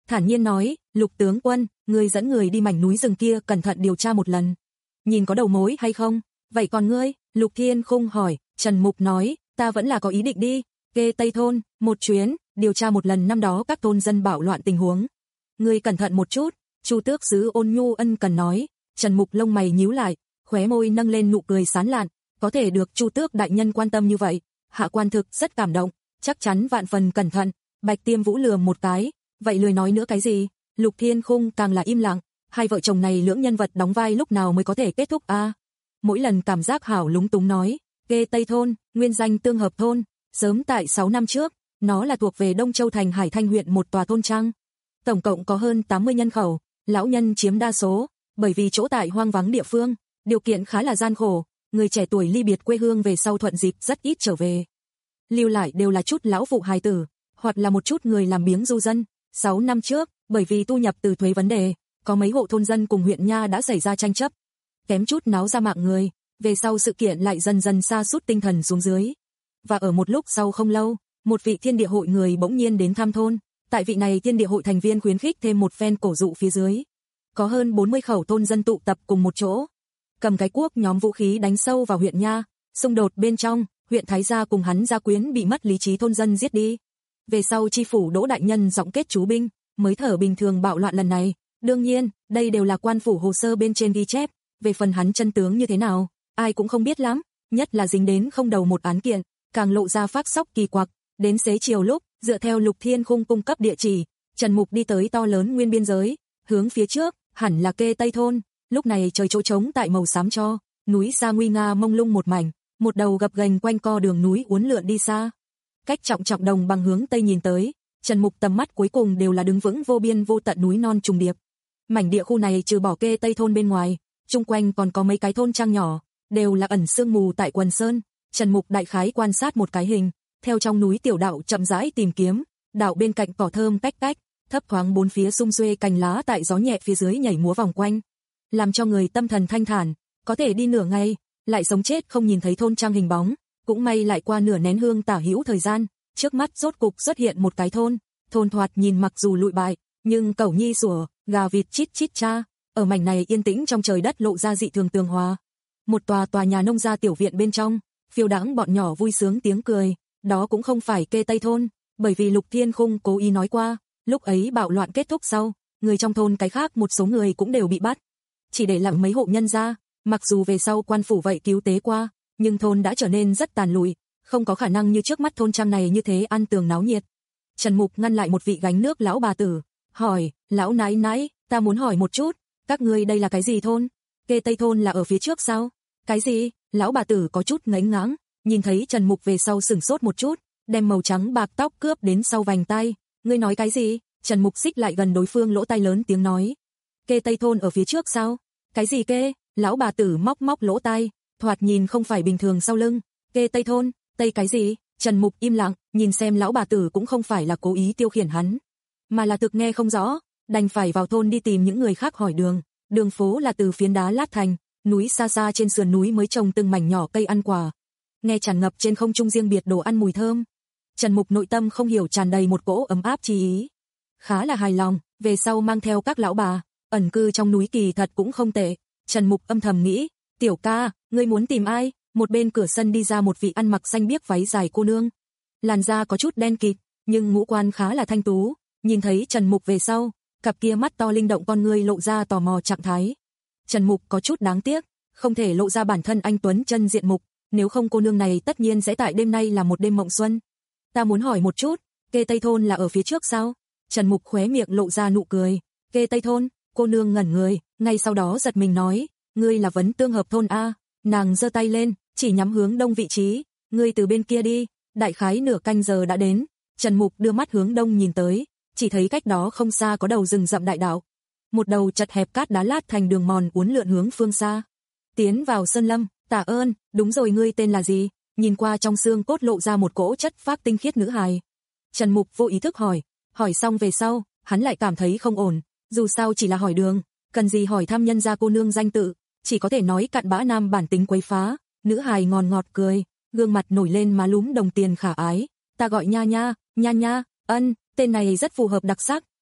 thản nhiên nói, Lục tướng quân, ngươi dẫn người đi mảnh núi rừng kia cẩn thận điều tra một lần. Nhìn có đầu mối hay không? Vậy còn ngươi? Lục Thiên Khung hỏi. Trần Mục nói, ta vẫn là có ý định đi. Kê Tây Thôn, một chuyến, điều tra một lần năm đó các thôn dân bạo loạn tình huống. Ngươi cẩn thận một chút, Chu Tước Sứ ôn nhu ân cần nói. Trần Mục lông mày nhíu lại, khóe môi nâng lên nụ cười sán lạn, có thể được Chu Tước đại nhân quan tâm như vậy, hạ quan thực rất cảm động, chắc chắn vạn phần cẩn thận. Bạch Tiêm Vũ lườm một cái, vậy lười nói nữa cái gì? Lục Thiên Khung càng là im lặng, hai vợ chồng này lưỡng nhân vật đóng vai lúc nào mới có thể kết thúc a? À? Mỗi lần cảm giác hảo lúng túng nói, Kê Tây Thôn, nguyên danh Tương Hợp Thôn, sớm tại sáu năm trước, nó là thuộc về Đông Châu thành Hải Thanh huyện một tòa thôn trang. Tổng cộng có hơn tám mươi nhân khẩu, lão nhân chiếm đa số, bởi vì chỗ tại hoang vắng địa phương, điều kiện khá là gian khổ, người trẻ tuổi ly biệt quê hương về sau thuận dịp rất ít trở về. Lưu lại đều là chút lão phụ hài tử, hoặc là một chút người làm biếng du dân. sáu năm trước, bởi vì tu nhập từ thuế vấn đề, có mấy hộ thôn dân cùng huyện nha đã xảy ra tranh chấp, kém chút náo ra mạng người, về sau sự kiện lại dần dần sa sút tinh thần xuống dưới. Và ở một lúc sau không lâu, một vị thiên địa hội người bỗng nhiên đến thăm thôn, tại vị này thiên địa hội thành viên khuyến khích thêm một phen cổ dụ phía dưới. Có hơn bốn mươi khẩu thôn dân tụ tập cùng một chỗ, cầm cái cuốc nhóm vũ khí đánh sâu vào huyện nha, xung đột bên trong, huyện Thái Gia cùng hắn gia quyến bị mất lý trí thôn dân giết đi. Về sau chi phủ Đỗ đại nhân giọng kết chú binh, mới thở bình thường bạo loạn lần này. Đương nhiên, đây đều là quan phủ hồ sơ bên trên ghi chép, về phần hắn chân tướng như thế nào, ai cũng không biết lắm, nhất là dính đến không đầu một án kiện, càng lộ ra phác sóc kỳ quặc. Đến xế chiều lúc, dựa theo Lục Thiên Khung cung cấp địa chỉ, Trần Mục đi tới to lớn nguyên biên giới, hướng phía trước, hẳn là Kê Tây Thôn. Lúc này trời chỗ trống tại màu xám cho, núi xa nguy nga mông lung một mảnh, một đầu gập ghềnh quanh co đường núi uốn lượn đi xa. Cách trọng trọng đồng bằng hướng tây nhìn tới, Trần Mục tầm mắt cuối cùng đều là đứng vững vô biên vô tận núi non trùng điệp. Mảnh địa khu này trừ bỏ Kê Tây Thôn bên ngoài, chung quanh còn có mấy cái thôn trang nhỏ, đều là ẩn sương mù tại quần sơn. Trần Mục đại khái quan sát một cái hình, theo trong núi tiểu đạo chậm rãi tìm kiếm, đạo bên cạnh cỏ thơm cách cách, thấp thoáng bốn phía sum xuê cành lá tại gió nhẹ phía dưới nhảy múa vòng quanh, làm cho người tâm thần thanh thản, có thể đi nửa ngày, lại sống chết không nhìn thấy thôn trang hình bóng. Cũng may lại qua nửa nén hương tả hữu thời gian, trước mắt rốt cục xuất hiện một cái thôn, thôn thoạt nhìn mặc dù lụi bại, nhưng cẩu nhi sủa, gà vịt chít chít cha, ở mảnh này yên tĩnh trong trời đất lộ ra dị thường tường hòa. Một tòa tòa nhà nông gia tiểu viện bên trong, phiêu đãng bọn nhỏ vui sướng tiếng cười, đó cũng không phải Kê Tây Thôn, bởi vì Lục Thiên Khung cố ý nói qua, lúc ấy bạo loạn kết thúc sau, người trong thôn cái khác một số người cũng đều bị bắt, chỉ để lại mấy hộ nhân gia, mặc dù về sau quan phủ vậy cứu tế qua, nhưng thôn đã trở nên rất tàn lụi, không có khả năng như trước mắt thôn trang này như thế ăn tường náo nhiệt. Trần Mục ngăn lại một vị gánh nước lão bà tử, hỏi, lão nãi nãi, ta muốn hỏi một chút, các ngươi đây là cái gì thôn? Kê Tây Thôn là ở phía trước sao? Cái gì? Lão bà tử có chút ngánh ngáng, nhìn thấy Trần Mục về sau sửng sốt một chút, đem màu trắng bạc tóc cướp đến sau vành tay. Ngươi nói cái gì? Trần Mục xích lại gần đối phương lỗ tai lớn tiếng nói. Kê Tây Thôn ở phía trước sao? Cái gì kê? Lão bà tử móc móc lỗ tai, thoạt nhìn không phải bình thường sau lưng. Kê Tây Thôn, Tây cái gì? Trần Mục im lặng, nhìn xem lão bà tử cũng không phải là cố ý tiêu khiển hắn, mà là thực nghe không rõ, đành phải vào thôn đi tìm những người khác hỏi đường. Đường phố là từ phiến đá lát thành, núi xa xa trên sườn núi mới trồng từng mảnh nhỏ cây ăn quả, nghe tràn ngập trên không trung riêng biệt đồ ăn mùi thơm. Trần Mục nội tâm không hiểu tràn đầy một cỗ ấm áp chi ý, khá là hài lòng, về sau mang theo các lão bà, ẩn cư trong núi kỳ thật cũng không tệ. Trần Mục âm thầm nghĩ, tiểu ca, ngươi muốn tìm ai? Một bên cửa sân đi ra một vị ăn mặc xanh biếc váy dài cô nương, làn da có chút đen kịt, nhưng ngũ quan khá là thanh tú, nhìn thấy Trần Mục về sau, cặp kia mắt to linh động con ngươi lộ ra tò mò trạng thái. Trần Mục có chút đáng tiếc, không thể lộ ra bản thân anh tuấn chân diện mục, nếu không cô nương này tất nhiên sẽ tại đêm nay là một đêm mộng xuân. Ta muốn hỏi một chút, Kê Tây Thôn là ở phía trước sao? Trần Mục khóe miệng lộ ra nụ cười. Kê Tây Thôn? Cô nương ngẩn người, ngay sau đó giật mình nói, ngươi là Vấn Tương Hợp Thôn a? Nàng giơ tay lên, chỉ nhắm hướng đông vị trí, ngươi từ bên kia đi. Đại khái nửa canh giờ đã đến, Trần Mục đưa mắt hướng đông nhìn tới, chỉ thấy cách đó không xa có đầu rừng rậm đại đạo, một đầu chật hẹp cát đá lát thành đường mòn uốn lượn hướng phương xa, tiến vào sơn lâm. Tạ ơn, đúng rồi, ngươi tên là gì? Nhìn qua trong xương cốt lộ ra một cỗ chất phác tinh khiết nữ hài. Trần Mục vô ý thức hỏi, hỏi xong về sau, hắn lại cảm thấy không ổn, dù sao chỉ là hỏi đường, cần gì hỏi thăm nhân gia cô nương danh tự, chỉ có thể nói cặn bã nam bản tính quấy phá. Nữ hài ngòn ngọt cười, gương mặt nổi lên má lúm đồng tiền khả ái, ta gọi Nha Nha, Nha Nha. Ân, tên này rất phù hợp đặc sắc,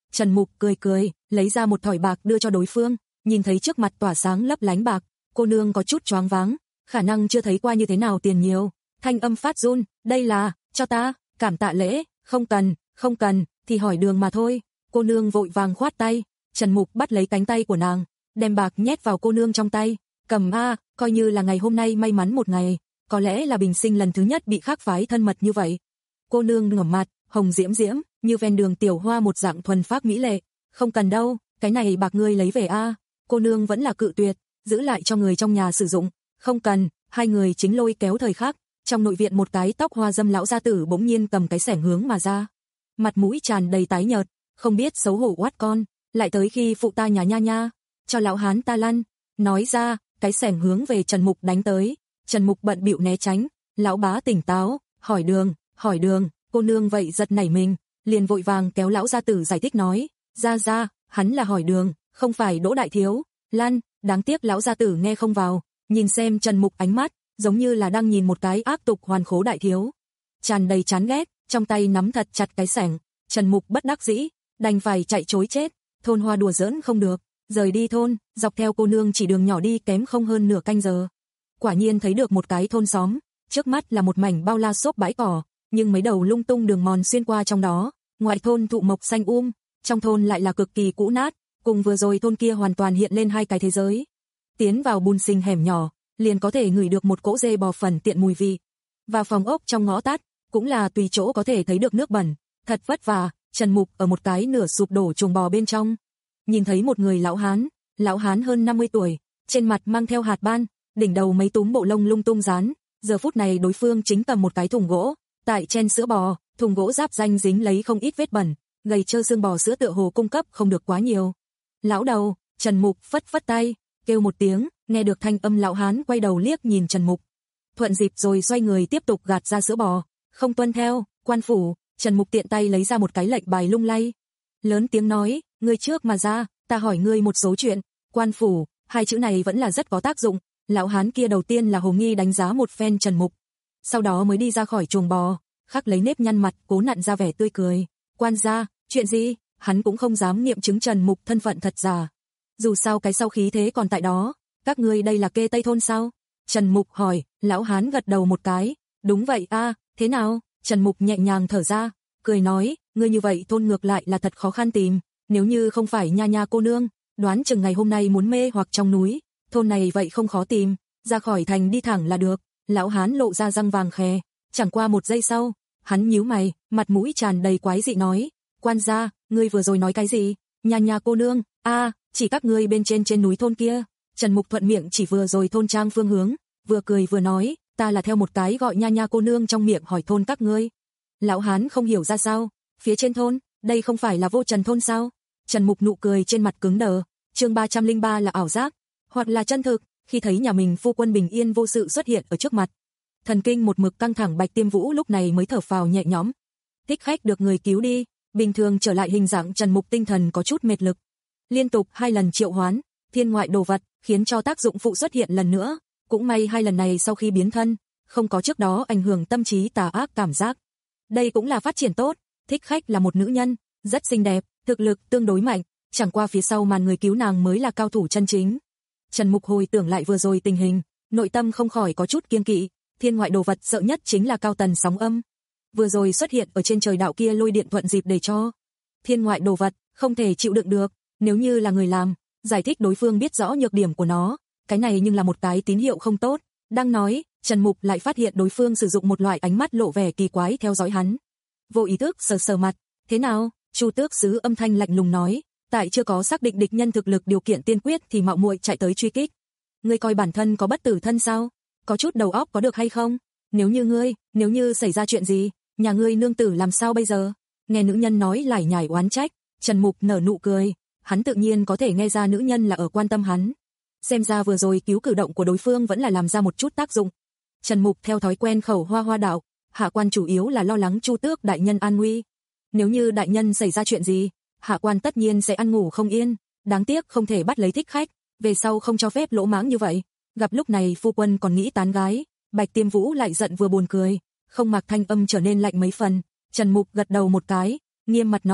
Trần Mục cười cười, lấy ra một thỏi bạc đưa cho đối phương, nhìn thấy trước mặt tỏa sáng lấp lánh bạc, cô nương có chút choáng váng, khả năng chưa thấy qua như thế nào tiền nhiều, thanh âm phát run, đây là, cho ta, cảm tạ lễ, không cần, không cần, thì hỏi đường mà thôi. Cô nương vội vàng khoát tay, Trần Mục bắt lấy cánh tay của nàng, đem bạc nhét vào cô nương trong tay, cầm a, coi như là ngày hôm nay may mắn một ngày, có lẽ là bình sinh lần thứ nhất bị khác phái thân mật như vậy. Cô nương ngẩng mặt, hồng diễm diễm, như ven đường tiểu hoa một dạng thuần phác mỹ lệ, không cần đâu, cái này bạc ngươi lấy về a. Cô nương vẫn là cự tuyệt, giữ lại cho người trong nhà sử dụng, không cần. Hai người chính lôi kéo thời khắc, trong nội viện một cái tóc hoa dâm lão gia tử bỗng nhiên cầm cái xẻng hướng mà ra, mặt mũi tràn đầy tái nhợt, không biết xấu hổ oát con, lại tới khi phụ ta nhà nha nha, cho lão hán ta lăn. Nói ra, cái xẻng hướng về Trần Mục đánh tới, Trần Mục bận bịu né tránh, lão bá tỉnh táo, hỏi đường, hỏi đường. Cô nương vậy giật nảy mình, liền vội vàng kéo lão gia tử giải thích nói, ra ra, hắn là hỏi đường, không phải Đỗ đại thiếu, lăn. Đáng tiếc lão gia tử nghe không vào, nhìn xem Trần Mục ánh mắt, giống như là đang nhìn một cái ác tục hoàn khố đại thiếu, tràn đầy chán ghét, trong tay nắm thật chặt cái xẻng. Trần Mục bất đắc dĩ, đành phải chạy chối chết, thôn hoa đùa giỡn không được, rời đi thôn, dọc theo cô nương chỉ đường nhỏ đi kém không hơn nửa canh giờ. Quả nhiên thấy được một cái thôn xóm, trước mắt là một mảnh bao la xốp bãi cỏ, nhưng mấy đầu lung tung đường mòn xuyên qua trong đó, ngoại thôn thụ mộc xanh um, trong thôn lại là cực kỳ cũ nát, cùng vừa rồi thôn kia hoàn toàn hiện lên hai cái thế giới. Tiến vào bùn xình hẻm nhỏ, liền có thể ngửi được một cỗ dê bò phần tiện mùi vị. Và phòng ốc trong ngõ tắt, cũng là tùy chỗ có thể thấy được nước bẩn, thật vất vả. Trần Mục ở một cái nửa sụp đổ chuồng bò bên trong, nhìn thấy một người lão hán, lão hán hơn năm mươi tuổi, trên mặt mang theo hạt ban, đỉnh đầu mấy túm bộ lông lung tung dán, giờ phút này đối phương chính cầm một cái thùng gỗ, tại chen sữa bò, thùng gỗ giáp danh dính lấy không ít vết bẩn, gầy trơ xương bò sữa tựa hồ cung cấp không được quá nhiều. Lão đầu, Trần Mục phất phất tay, kêu một tiếng, nghe được thanh âm lão hán quay đầu liếc nhìn Trần Mục. Thuận dịp rồi xoay người tiếp tục gạt ra sữa bò, không tuân theo, quan phủ. Trần Mục tiện tay lấy ra một cái lệnh bài lung lay, lớn tiếng nói, ngươi trước mà ra, ta hỏi ngươi một số chuyện. Quan phủ, hai chữ này vẫn là rất có tác dụng. Lão hán kia đầu tiên là hồ nghi đánh giá một phen Trần Mục, sau đó mới đi ra khỏi chuồng bò, khắc lấy nếp nhăn mặt, cố nặn ra vẻ tươi cười. Quan gia, chuyện gì? Hắn cũng không dám nghiệm chứng Trần Mục thân phận thật giả. Dù sao cái sau khí thế còn tại đó, các ngươi đây là kê Tây thôn sao? Trần Mục hỏi. Lão hán gật đầu một cái, đúng vậy a, thế nào? Trần Mục nhẹ nhàng thở ra, cười nói, ngươi như vậy thôn ngược lại là thật khó khăn tìm, nếu như không phải nha nha cô nương, đoán chừng ngày hôm nay muốn mê hoặc trong núi, thôn này vậy không khó tìm, ra khỏi thành đi thẳng là được. Lão hán lộ ra răng vàng khè, chẳng qua một giây sau, hắn nhíu mày, mặt mũi tràn đầy quái dị nói, quan gia, ngươi vừa rồi nói cái gì? Nha nha cô nương, a, chỉ các ngươi bên trên trên núi thôn kia. Trần Mục thuận miệng chỉ vừa rồi thôn trang phương hướng, vừa cười vừa nói, ta là theo một cái gọi nha nha cô nương trong miệng hỏi thôn các ngươi. Lão hán không hiểu ra sao, phía trên thôn, đây không phải là Vô Trần thôn sao? Trần Mục nụ cười trên mặt cứng đờ, chương ba trăm linh ba là ảo giác, hoặc là chân thực, khi thấy nhà mình phu quân bình yên vô sự xuất hiện ở trước mặt. Thần kinh một mực căng thẳng Bạch Tiêm Vũ lúc này mới thở phào nhẹ nhõm. Thích khách được người cứu đi, bình thường trở lại hình dạng Trần Mục tinh thần có chút mệt lực. Liên tục hai lần triệu hoán, thiên ngoại đồ vật, khiến cho tác dụng phụ xuất hiện lần nữa, cũng may hai lần này sau khi biến thân, không có trước đó ảnh hưởng tâm trí tà ác cảm giác. Đây cũng là phát triển tốt, thích khách là một nữ nhân, rất xinh đẹp, thực lực tương đối mạnh, chẳng qua phía sau màn người cứu nàng mới là cao thủ chân chính. Trần Mục hồi tưởng lại vừa rồi tình hình, nội tâm không khỏi có chút kiêng kỵ, thiên ngoại đồ vật sợ nhất chính là cao tần sóng âm. Vừa rồi xuất hiện ở trên trời đạo kia lôi điện thuận dịp để cho thiên ngoại đồ vật không thể chịu đựng được, nếu như là người làm, giải thích đối phương biết rõ nhược điểm của nó, cái này nhưng là một cái tín hiệu không tốt. Đang nói, Trần Mục lại phát hiện đối phương sử dụng một loại ánh mắt lộ vẻ kỳ quái theo dõi hắn. Vô ý thức sờ sờ mặt, thế nào? Chu Tước Sứ âm thanh lạnh lùng nói, tại chưa có xác định địch nhân thực lực điều kiện tiên quyết thì mạo muội chạy tới truy kích. Ngươi coi bản thân có bất tử thân sao? Có chút đầu óc có được hay không? Nếu như ngươi, nếu như xảy ra chuyện gì, nhà ngươi nương tử làm sao bây giờ? Nghe nữ nhân nói lải nhải oán trách, Trần Mục nở nụ cười, hắn tự nhiên có thể nghe ra nữ nhân là ở quan tâm hắn. Xem ra vừa rồi cứu cử động của đối phương vẫn là làm ra một chút tác dụng. Trần Mục theo thói quen khẩu hoa hoa đạo, hạ quan chủ yếu là lo lắng Chu Tước đại nhân an nguy. Nếu như đại nhân xảy ra chuyện gì, hạ quan tất nhiên sẽ ăn ngủ không yên, đáng tiếc không thể bắt lấy thích khách, về sau không cho phép lỗ mãng như vậy. Gặp lúc này phu quân còn nghĩ tán gái, Bạch Tiêm Vũ lại giận vừa buồn cười, không mặc thanh âm trở nên lạnh mấy phần. Trần Mục gật đầu một cái, nghiêm mặt nói,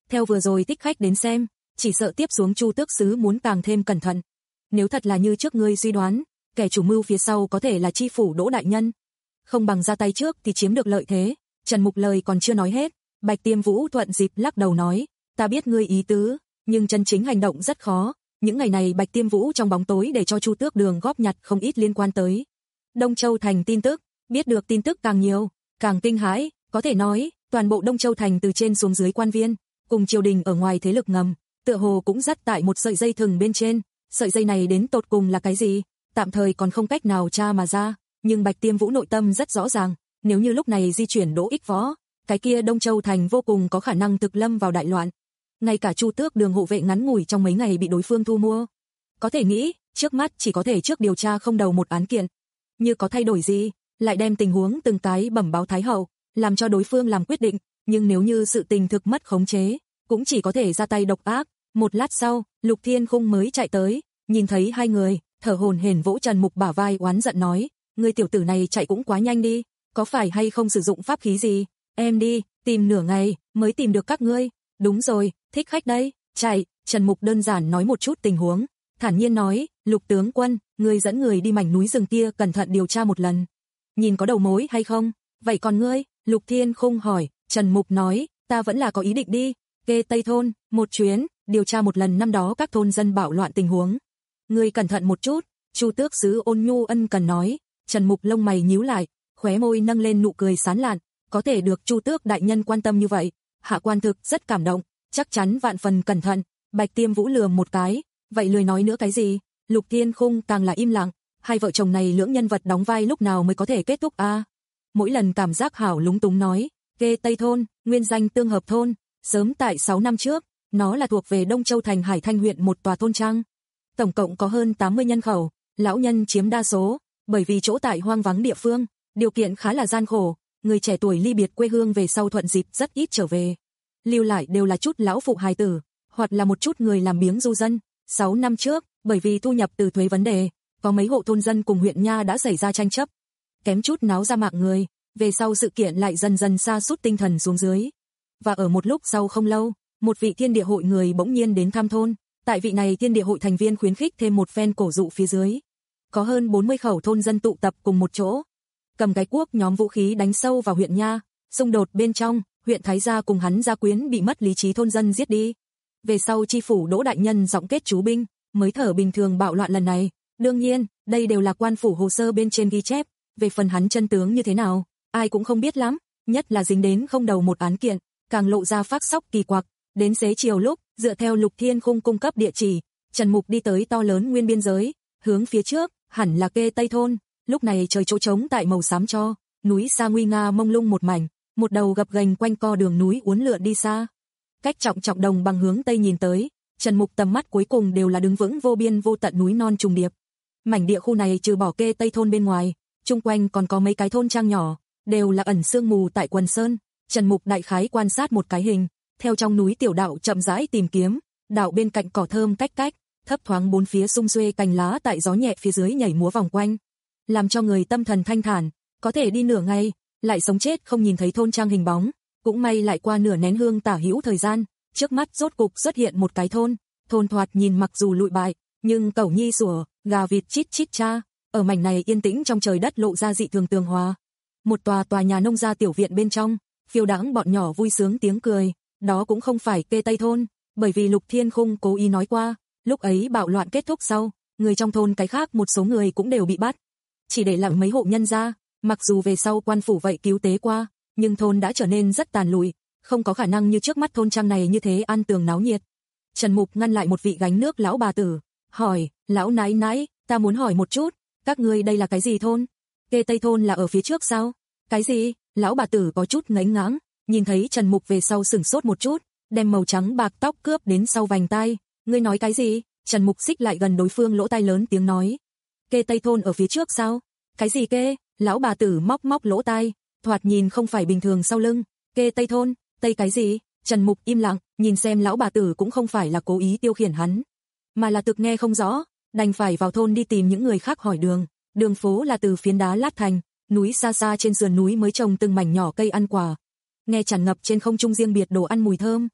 Theo vừa rồi thích khách đến xem, chỉ sợ tiếp xuống Chu tước sứ muốn càng thêm cẩn thận. Nếu thật là như trước ngươi suy đoán, kẻ chủ mưu phía sau có thể là chi phủ Đỗ đại nhân. Không bằng ra tay trước thì chiếm được lợi thế. Trần Mục lời còn chưa nói hết, Bạch Tiêm Vũ thuận dịp lắc đầu nói, ta biết ngươi ý tứ, nhưng chân chính hành động rất khó. Những ngày này Bạch Tiêm Vũ trong bóng tối để cho Chu Tước Đường góp nhặt không ít liên quan tới Đông Châu Thành tin tức, biết được tin tức càng nhiều, càng kinh hãi, có thể nói, toàn bộ Đông Châu Thành từ trên xuống dưới quan viên, cùng triều đình ở ngoài thế lực ngầm, tựa hồ cũng dắt tại một sợi dây thừng bên trên, sợi dây này đến tột cùng là cái gì, tạm thời còn không cách nào tra mà ra, nhưng Bạch Tiêm Vũ nội tâm rất rõ ràng, nếu như lúc này di chuyển Đỗ Ích Võ, cái kia Đông Châu Thành vô cùng có khả năng thực lâm vào đại loạn. Ngay cả Chu Tước Đường hộ vệ ngắn ngủi trong mấy ngày bị đối phương thu mua. Có thể nghĩ, trước mắt chỉ có thể trước điều tra không đầu một án kiện. Như có thay đổi gì, lại đem tình huống từng cái bẩm báo Thái Hậu, làm cho đối phương làm quyết định, nhưng nếu như sự tình thực mất khống chế, cũng chỉ có thể ra tay độc ác. Một lát sau, Lục Thiên Khung mới chạy tới, nhìn thấy hai người, thở hổn hển vỗ Trần Mục bả vai oán giận nói, ngươi tiểu tử này chạy cũng quá nhanh đi, có phải hay không sử dụng pháp khí gì, em đi, tìm nửa ngày, mới tìm được các ngươi. Đúng rồi, thích khách đây, chạy, Trần Mục đơn giản nói một chút tình huống, thản nhiên nói, Lục tướng quân, ngươi dẫn người đi mảnh núi rừng kia cẩn thận điều tra một lần. Nhìn có đầu mối hay không, vậy còn ngươi, Lục Thiên Khung hỏi, Trần Mục nói, ta vẫn là có ý định đi, Kê Tây Thôn, một chuyến, điều tra một lần năm đó các thôn dân bạo loạn tình huống. Ngươi cẩn thận một chút, Chu Tước sứ ôn nhu ân cần nói, Trần Mục lông mày nhíu lại, khóe môi nâng lên nụ cười sán lạn, có thể được Chu Tước đại nhân quan tâm như vậy, hạ quan thực rất cảm động, chắc chắn vạn phần cẩn thận. Bạch Tiêm Vũ lườm một cái, vậy lười nói nữa cái gì, Lục Thiên Khung càng là im lặng, hai vợ chồng này lưỡng nhân vật đóng vai lúc nào mới có thể kết thúc a? À? Mỗi lần cảm giác hảo lúng túng nói, Kê Tây Thôn, nguyên danh Tương Hợp Thôn, sớm tại sáu năm trước, nó là thuộc về Đông Châu Thành Hải Thanh huyện một tòa thôn trang. Tổng cộng có hơn tám mươi nhân khẩu, lão nhân chiếm đa số, bởi vì chỗ tại hoang vắng địa phương, điều kiện khá là gian khổ, người trẻ tuổi ly biệt quê hương về sau thuận dịp rất ít trở về. Lưu lại đều là chút lão phụ hài tử, hoặc là một chút người làm biếng du dân. sáu năm trước, bởi vì thu nhập từ thuế vấn đề, có mấy hộ thôn dân cùng huyện nha đã xảy ra tranh chấp, kém chút náo ra mạng người, về sau sự kiện lại dần dần sa sút tinh thần xuống dưới. Và ở một lúc sau không lâu, một vị thiên địa hội người bỗng nhiên đến thăm thôn, tại vị này thiên địa hội thành viên khuyến khích thêm một phen cổ dụ phía dưới. Có hơn bốn mươi khẩu thôn dân tụ tập cùng một chỗ, cầm cái cuốc nhóm vũ khí đánh sâu vào huyện nha, xung đột bên trong, huyện Thái gia cùng hắn gia quyến bị mất lý trí thôn dân giết đi. Về sau chi phủ Đỗ đại nhân giọng kết chú binh, mới thở bình thường bạo loạn lần này. Đương nhiên, đây đều là quan phủ hồ sơ bên trên ghi chép, về phần hắn chân tướng như thế nào, ai cũng không biết lắm, nhất là dính đến không đầu một án kiện, càng lộ ra phác sóc kỳ quặc. Đến xế chiều lúc, dựa theo Lục Thiên Khung cung cấp địa chỉ, Trần Mục đi tới to lớn nguyên biên giới, hướng phía trước, hẳn là Kê Tây Thôn. Lúc này trời chỗ trống tại màu xám cho, núi xa nguy nga mông lung một mảnh, một đầu gập ghềnh quanh co đường núi uốn lượn đi xa. Cách trọng trọng đồng bằng hướng tây nhìn tới, Trần Mục tầm mắt cuối cùng đều là đứng vững vô biên vô tận núi non trùng điệp. Mảnh địa khu này trừ bỏ Kê Tây Thôn bên ngoài, chung quanh còn có mấy cái thôn trang nhỏ, đều là ẩn sương mù tại quần sơn. Trần Mục đại khái quan sát một cái hình, theo trong núi tiểu đạo chậm rãi tìm kiếm, đạo bên cạnh cỏ thơm cách cách, thấp thoáng bốn phía sum xuê cành lá tại gió nhẹ phía dưới nhảy múa vòng quanh, làm cho người tâm thần thanh thản, có thể đi nửa ngày, lại sống chết không nhìn thấy thôn trang hình bóng. Cũng may lại qua nửa nén hương tả hữu thời gian, trước mắt rốt cục xuất hiện một cái thôn, thôn thoạt nhìn mặc dù lụi bại, nhưng cẩu nhi sủa, gà vịt chít chít cha, ở mảnh này yên tĩnh trong trời đất lộ ra dị thường tường hòa. Một tòa tòa nhà nông gia tiểu viện bên trong, phiêu đãng bọn nhỏ vui sướng tiếng cười, đó cũng không phải Kê Tây Thôn, bởi vì Lục Thiên Khung cố ý nói qua, lúc ấy bạo loạn kết thúc sau, người trong thôn cái khác một số người cũng đều bị bắt, chỉ để lại mấy hộ nhân gia, mặc dù về sau quan phủ vậy cứu tế qua, nhưng thôn đã trở nên rất tàn lụi, không có khả năng như trước mắt thôn trang này như thế an tường náo nhiệt. Trần Mục ngăn lại một vị gánh nước lão bà tử, hỏi, lão nãi nãi, ta muốn hỏi một chút, các ngươi đây là cái gì thôn? Kê Tây Thôn là ở phía trước sao? Cái gì? Lão bà tử có chút ngấy ngáng, nhìn thấy Trần Mục về sau sửng sốt một chút, đem màu trắng bạc tóc cướp đến sau vành tai. Ngươi nói cái gì? Trần Mục xích lại gần đối phương lỗ tai lớn tiếng nói. Kê Tây Thôn ở phía trước sao? Cái gì kê? Lão bà tử móc móc lỗ tai, thoạt nhìn không phải bình thường sau lưng. Kê Tây Thôn, Tây cái gì? Trần Mục im lặng, nhìn xem lão bà tử cũng không phải là cố ý tiêu khiển hắn, mà là thực nghe không rõ, đành phải vào thôn đi tìm những người khác hỏi đường. Đường phố là từ phiến đá lát thành, núi xa xa trên sườn núi mới trồng từng mảnh nhỏ cây ăn quả, nghe tràn ngập trên không trung riêng biệt đồ ăn mùi thơm.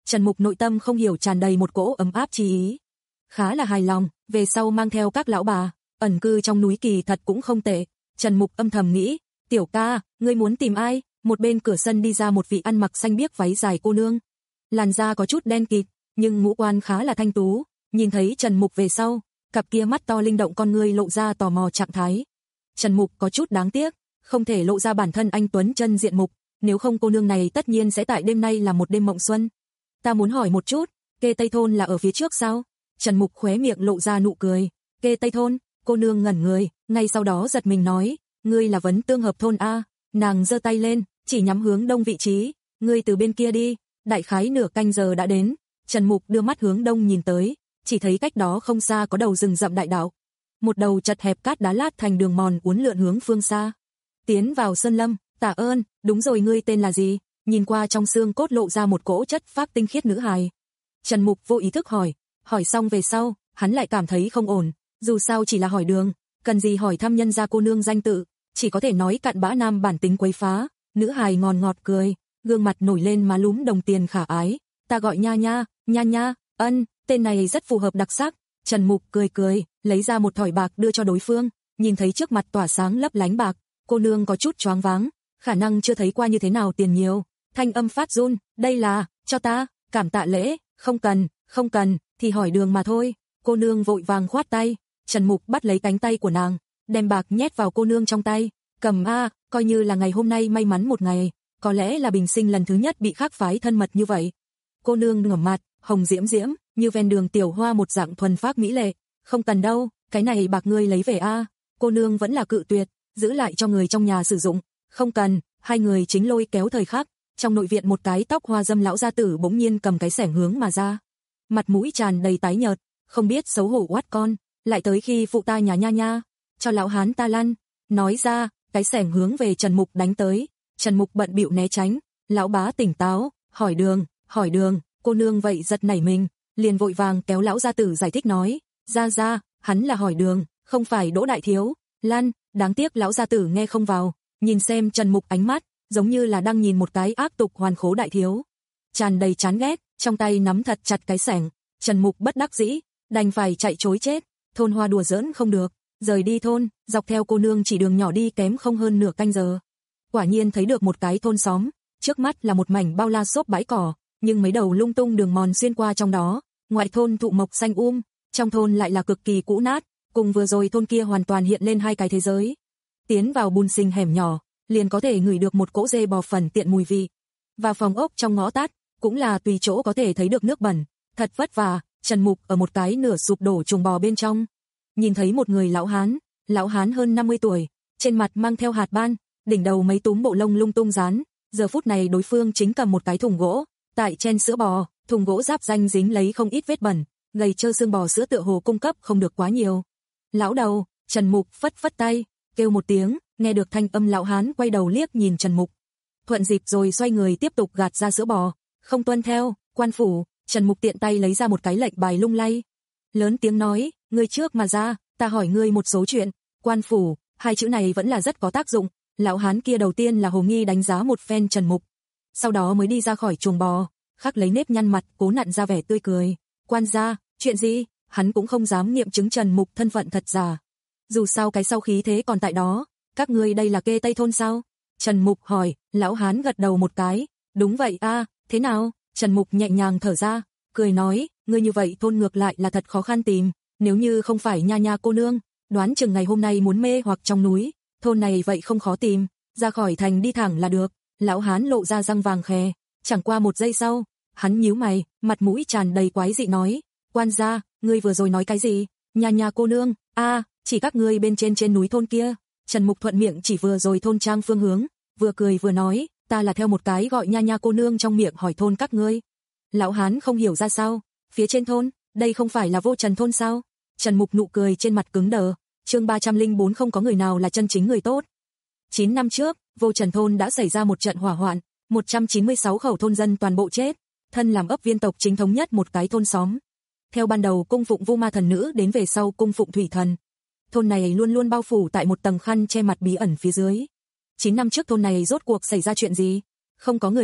Trần Mục nội tâm không hiểu tràn đầy một cỗ ấm áp chi ý. Khá là hài lòng, về sau mang theo các lão bà, ẩn cư trong núi kỳ thật cũng không tệ. Trần Mục âm thầm nghĩ, tiểu ca, ngươi muốn tìm ai? Một bên cửa sân đi ra một vị ăn mặc xanh biếc váy dài cô nương. Làn da có chút đen kịt, nhưng ngũ quan khá là thanh tú, nhìn thấy Trần Mục về sau, cặp kia mắt to linh động con ngươi lộ ra tò mò trạng thái. Trần Mục có chút đáng tiếc, không thể lộ ra bản thân anh tuấn chân diện mục, nếu không cô nương này tất nhiên sẽ tại đêm nay là một đêm mộng xuân. Ta muốn hỏi một chút, Kê Tây Thôn là ở phía trước sao? Trần Mục khóe miệng lộ ra nụ cười. Kê Tây Thôn? Cô nương ngẩn người, ngay sau đó giật mình nói, ngươi là Vấn Tương Hợp Thôn a? Nàng giơ tay lên, chỉ nhắm hướng đông vị trí, ngươi từ bên kia đi. Đại khái nửa canh giờ đã đến, Trần Mục đưa mắt hướng đông nhìn tới, chỉ thấy cách đó không xa có đầu rừng rậm đại đạo. Một đầu chật hẹp cát đá lát thành đường mòn uốn lượn hướng phương xa. Tiến vào sơn lâm, tạ ơn, đúng rồi, ngươi tên là gì? Nhìn qua trong xương cốt lộ ra một cỗ chất phác tinh khiết nữ hài. Trần Mục vô ý thức hỏi, hỏi xong về sau, hắn lại cảm thấy không ổn, dù sao chỉ là hỏi đường, cần gì hỏi thăm nhân gia cô nương danh tự, chỉ có thể nói cặn bã nam bản tính quấy phá. Nữ hài ngòn ngọt cười, gương mặt nổi lên má lúm đồng tiền khả ái, ta gọi Nha Nha, Nha Nha, ân, tên này rất phù hợp đặc sắc. Trần Mục cười cười, lấy ra một thỏi bạc đưa cho đối phương, nhìn thấy trước mặt tỏa sáng lấp lánh bạc, cô nương có chút choáng váng, khả năng chưa thấy qua như thế nào tiền nhiều, thanh âm phát run, đây là, cho ta, cảm tạ lễ, không cần, không cần, thì hỏi đường mà thôi. Cô nương vội vàng khoát tay, Trần Mục bắt lấy cánh tay của nàng, đem bạc nhét vào cô nương trong tay, cầm a, coi như là ngày hôm nay may mắn một ngày, có lẽ là bình sinh lần thứ nhất bị khác phái thân mật như vậy. Cô nương ngẩng mặt, hồng diễm diễm, như ven đường tiểu hoa một dạng thuần phác mỹ lệ, không cần đâu, cái này bạc ngươi lấy về a. Cô nương vẫn là cự tuyệt, giữ lại cho người trong nhà sử dụng, không cần. Hai người chính lôi kéo thời khắc, trong nội viện một cái tóc hoa dâm lão gia tử bỗng nhiên cầm cái xẻng hướng mà ra, mặt mũi tràn đầy tái nhợt, không biết xấu hổ oát con, lại tới khi phụ ta nhà Nha Nha, cho lão hán ta lăn. Nói ra, cái xẻng hướng về Trần Mục đánh tới, Trần Mục bận bịu né tránh, lão bá tỉnh táo, hỏi đường, hỏi đường. Cô nương vậy giật nảy mình, liền vội vàng kéo lão gia tử giải thích nói, ra ra, hắn là hỏi đường, không phải Đỗ đại thiếu, lăn. Đáng tiếc lão gia tử nghe không vào, nhìn xem Trần Mục ánh mắt, giống như là đang nhìn một cái ác tục hoàn khố đại thiếu, tràn đầy chán ghét, trong tay nắm thật chặt cái xẻng. Trần Mục bất đắc dĩ, đành phải chạy trối chết, thôn hoa đùa giỡn không được, rời đi thôn, dọc theo cô nương chỉ đường nhỏ đi kém không hơn nửa canh giờ. Quả nhiên thấy được một cái thôn xóm, trước mắt là một mảnh bao la xốp bãi cỏ, nhưng mấy đầu lung tung đường mòn xuyên qua trong đó, ngoại thôn thụ mộc xanh um, trong thôn lại là cực kỳ cũ nát, cùng vừa rồi thôn kia hoàn toàn hiện lên hai cái thế giới. Tiến vào bùn xình hẻm nhỏ, liền có thể ngửi được một cỗ dê bò phần tiện mùi vị. Và phòng ốc trong ngõ tắt, cũng là tùy chỗ có thể thấy được nước bẩn, thật vất vả. Trần Mục ở một cái nửa sụp đổ chuồng bò bên trong, nhìn thấy một người lão hán, lão hán hơn năm mươi tuổi, trên mặt mang theo hạt ban, đỉnh đầu mấy túm bộ lông lung tung dán, giờ phút này đối phương chính cầm một cái thùng gỗ, tại chen sữa bò, thùng gỗ giáp danh dính lấy không ít vết bẩn, gầy trơ xương bò sữa tựa hồ cung cấp không được quá nhiều. Lão đầu, Trần Mục phất phất tay, kêu một tiếng, nghe được thanh âm lão hán quay đầu liếc nhìn Trần Mục. Thuận dịp rồi xoay người tiếp tục gạt ra sữa bò, không tuân theo, quan phủ. Trần Mục tiện tay lấy ra một cái lệnh bài lung lay, lớn tiếng nói, ngươi trước mà ra, ta hỏi ngươi một số chuyện. Quan phủ, hai chữ này vẫn là rất có tác dụng. Lão hán kia đầu tiên là hồ nghi đánh giá một phen Trần Mục, sau đó mới đi ra khỏi chuồng bò, khắc lấy nếp nhăn mặt, cố nặn ra vẻ tươi cười. Quan gia, chuyện gì? Hắn cũng không dám nghiệm chứng Trần Mục thân phận thật giả. Dù sao cái sau khí thế còn tại đó, các ngươi đây là Kê Tây thôn sao? Trần Mục hỏi. Lão hán gật đầu một cái, đúng vậy a, thế nào? Trần Mục nhẹ nhàng thở ra, cười nói, ngươi như vậy thôn ngược lại là thật khó khăn tìm, nếu như không phải Nha Nha cô nương, đoán chừng ngày hôm nay muốn mê hoặc trong núi, thôn này vậy không khó tìm, ra khỏi thành đi thẳng là được. Lão hán lộ ra răng vàng khè, chẳng qua một giây sau, hắn nhíu mày, mặt mũi tràn đầy quái dị nói, quan gia, ngươi vừa rồi nói cái gì? Nha Nha cô nương, a, à, chỉ các ngươi bên trên trên núi thôn kia. Trần Mục thuận miệng chỉ vừa rồi thôn trang phương hướng, vừa cười vừa nói, ta là theo một cái gọi Nha Nha cô nương trong miệng hỏi thôn các ngươi. Lão hán không hiểu ra sao, phía trên thôn, đây không phải là Vô Trần thôn sao? Trần Mục nụ cười trên mặt cứng đờ. Chương ba trăm lẻ bốn, không có người nào là chân chính người tốt. chín năm trước, Vô Trần thôn đã xảy ra một trận hỏa hoạn, một trăm chín mươi sáu khẩu thôn dân toàn bộ chết, thân làm ấp viên tộc chính thống nhất một cái thôn xóm. Theo ban đầu cung phụng Vu Ma thần nữ, đến về sau cung phụng Thủy thần. Thôn này luôn luôn bao phủ tại một tầng khăn che mặt bí ẩn phía dưới. chín năm trước thôn này rốt cuộc xảy ra chuyện gì? Không có người biết,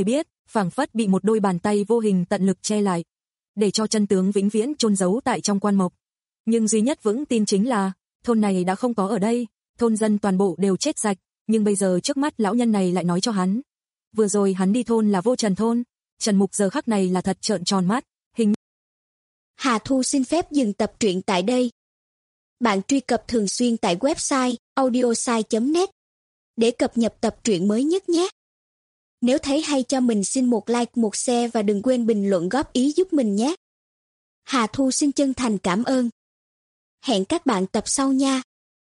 phảng phất bị một đôi bàn tay vô hình tận lực che lại, để cho chân tướng vĩnh viễn chôn giấu tại trong quan mộc. Nhưng duy nhất vững tin chính là, thôn này đã không có ở đây, thôn dân toàn bộ đều chết sạch, nhưng bây giờ trước mắt lão nhân này lại nói cho hắn. Vừa rồi hắn đi thôn là Vô Trần thôn, Trần Mục giờ khắc này là thật trợn tròn mắt, hình.
Hà Thu xin phép dừng tập truyện tại đây. Bạn truy cập thường xuyên tại website audiosai chấm net để cập nhật tập truyện mới nhất nhé. Nếu thấy hay cho mình xin một like, một share và đừng quên bình luận góp ý giúp mình nhé. Hà Thu xin chân thành cảm ơn. Hẹn các bạn tập sau nha.